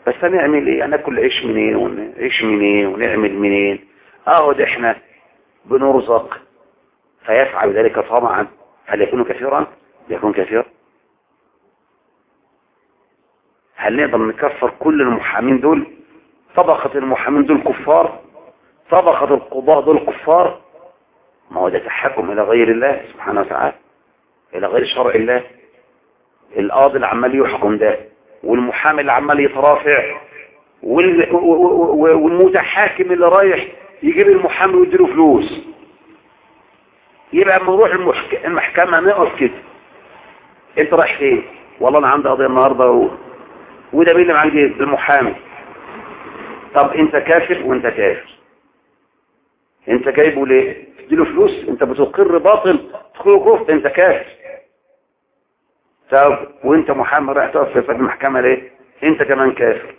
بس هنعمل ايه؟ هناكل عيش منين ونعيش منين ونعمل منين؟ اهو احنا بنرزق فيفعل ذلك طمعا، هل يكون كثيرا؟ يكون كثير. هل نقدر نكفر كل المحامين دول؟ طبقة المحامين دول كفار، طبقة القضاء دول كفار. ما هو ده تحكم الى غير الله سبحانه وتعالى، الى غير شرع الله. القاضي اللي عمال يحكم ده، والمحامي اللي عمال يترافع، والمتحاكم اللي رايح يجيب المحامي ويديله فلوس، يبقى لما نروح المحكمة نقف كده، انت رايح فين؟ والله انا عندي قضية النهاردة و... وده مين اللي معاك؟ المحامي. طب انت كافر وانت كافر، انت جايبه ليه؟ تديله فلوس؟ انت بتقر باطل تدخله كفر، انت كافر. طب وانت محامي رايح تقف في المحكمة ليه؟ انت كمان كافر.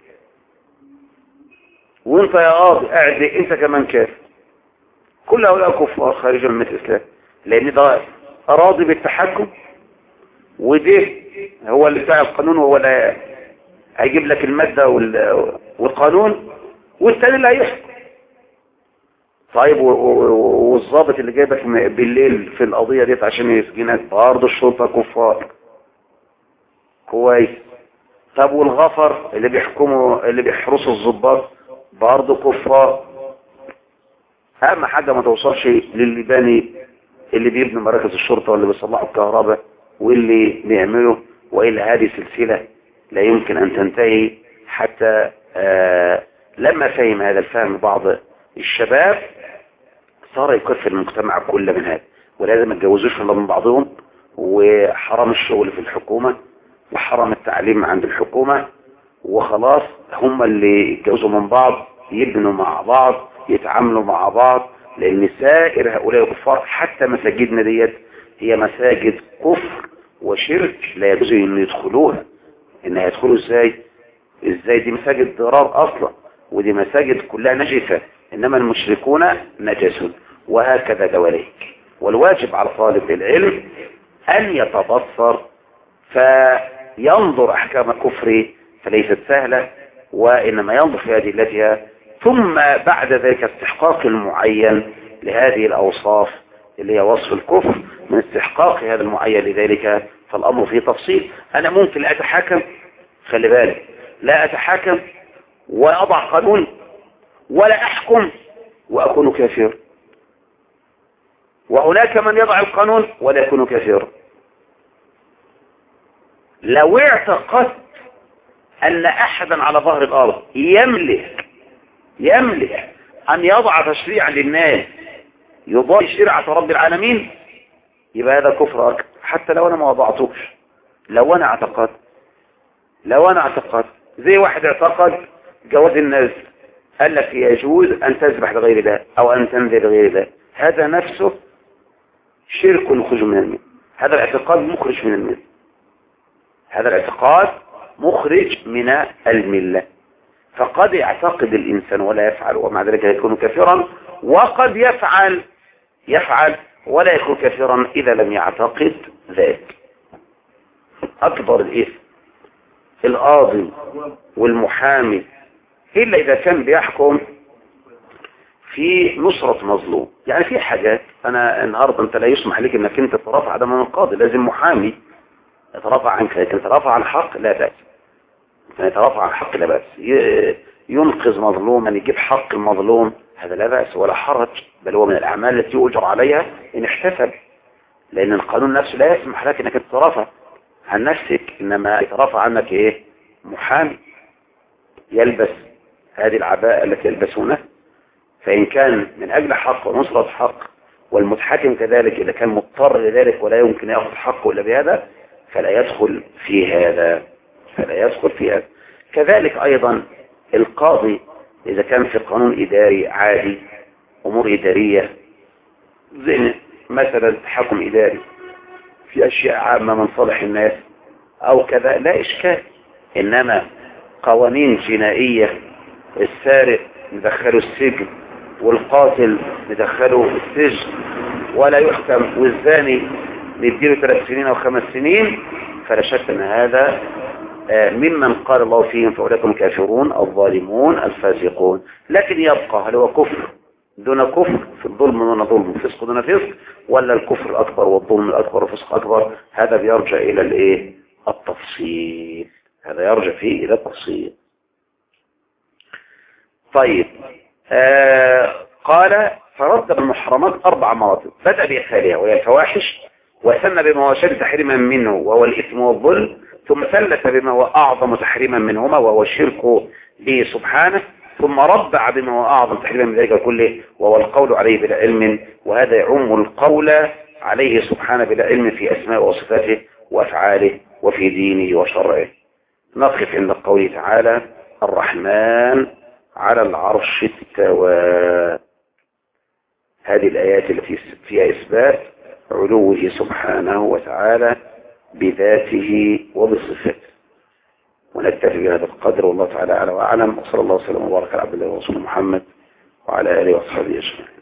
وانت يا قاضي قاعد ليه؟ انت كمان كافر. كل هؤلاء كفار خارج من الاسلام، لان ده راضي بالتحكم، وده هو اللي بتاع القانون، وهو اللي هيجيب لك المادة والقانون، والتاني اللي هيحكم. طيب والضابط اللي جايبك بالليل في القضية ديت عشان يسجنك برضه الشرطة كفار. كويس. طب والغفر اللي بيحكموا اللي بيحرسوا الضباط برضه كفار. اهم حاجة ما توصلش للي باني اللي بيبني مراكز الشرطة واللي بيصلحوا الكهرباء واللي بيعملوا، وإلا هذه سلسلة لا يمكن أن تنتهي. حتى آه لما فهم هذا الفهم بعض الشباب صار يكفر المجتمع كله من هذا، ولازم ما يتجوزوش من بعضهم، وحرام الشغل في الحكومة، وحرام التعليم عند الحكومة، وخلاص هم اللي يتجوزوا من بعض، يبنوا مع بعض، يتعاملوا مع بعض، لأن سائر هؤلاء الكفار حتى مساجدنا ديت هي مساجد كفر وشرك، لا يجوز ان يدخلوها. ان يدخلوا ازاي؟ ازاي دي مساجد ضرار اصلا، ودي مساجد كلها نجسة، انما المشركون نجسون، وهكذا دواليك. والواجب على طالب العلم ان يتبصر فينظر احكام الكفر، فليست سهلة، وانما ينظر في ادلتها، ثم بعد ذلك استحقاق المعين لهذه الاوصاف اللي هي وصف الكفر، من استحقاق هذا المعين لذلك فالامر فيه تفصيل. انا ممكن اتحاكم، خلي بالك، لا اتحاكم واضع قانون ولا احكم واكون كافر، وهناك من يضع القانون ولا يكون كافرا. لو اعتقدت ان احدا على ظهر الارض يملك يملك ان يضع تشريعا للناس يضاهي شريعة رب العالمين، يبقى هذا كفر اكبر، حتى لو انا ما وضعتوش. لو انا اعتقد لو انا اعتقد زي واحد اعتقد جواز الناس، قال لك يجوز ان تذبح لغير الله او ان تنذر لغير الله، هذا نفسه شرك مخرج من المله. هذا الاعتقاد مخرج من المله، هذا الاعتقاد مخرج من المله. فقد يعتقد الانسان ولا يفعل ومع ذلك يكون كافرا، وقد يفعل يفعل ولا يكون كافرا اذا لم يعتقد ذلك. اكبر الاثم القاضي والمحامي الا اذا كان بيحكم في نصرة مظلوم. يعني في حاجات انا النهارده انت لا يسمح لك انك انت ترافع ده من القاضي، لازم محامي يترافع عنك، لكن يترافع عن حق لا بأس. يترافع عن حق لا بأس، ينقذ مظلوما، يجيب حق المظلوم، هذا لا بأس ولا حرج، بل هو من الأعمال التي يؤجر عليها إن احتسب، لأن القانون نفسه لا يسمح لك إنك تترافع عن نفسك، إنما يترافع عنك إيه؟ محامي يلبس هذه العباءة التي يلبسونها، فإن كان من أجل حق ونصرة حق، والمتحكم كذلك إذا كان مضطر لذلك ولا يمكن يأخذ حقه إلا بهذا، فلا يدخل في هذا فلا يدخل في هذا. كذلك أيضا القاضي إذا كان في قانون إداري عادي، أمور إدارية زي مثلا تحكم إداري في أشياء عامة من صالح الناس أو كذا، لا إشكال. إنما قوانين جنائية، السارق ندخله السجن والقاتل ندخله السجن ولا يحكم، والزاني نديله ثلاث سنين أو خمس سنين، فلا شك أن هذا ممن قال الله فيهم فأولئك هم الكافرون الظالمون الفاسقون، لكن يبقى هل هو كفر دون كفر، في الظلم دون ظلم، فسق دون فسق، ولا الكفر الأكبر والظلم الأكبر والفسق الأكبر؟ هذا بيرجع إلى الإيه؟ التفصيل، هذا يرجع فيه إلى التفصيل. طيب آه قال فرتب المحرمات أربع مراتب، بدأ بإحسالها وهي الفواحش، وثنى بما هو شد تحريما منه وهو الإثم والظلم، ثم ثلث بما هو أعظم تحريما منهما وهو الشرك به سبحانه، ثم ربع بما هو أعظم تحريما من ذلك كله وهو القول عليه بلا علم، وهذا يعم القول عليه سبحانه بلا علم في أسماء وصفاته وأفعاله وفي دينه وشرعه. نقف عند قوله تعالى الرحمن على العرش استوى. هذه الآيات التي فيها إثبات علوه سبحانه وتعالى بذاته وبصفاته. ونكتفي بهذا القدر، والله تعالى أعلى وأعلم، وصلى الله وسلم وبارك على عبد الله ورسوله محمد وعلى آله وصحبه أجمعين.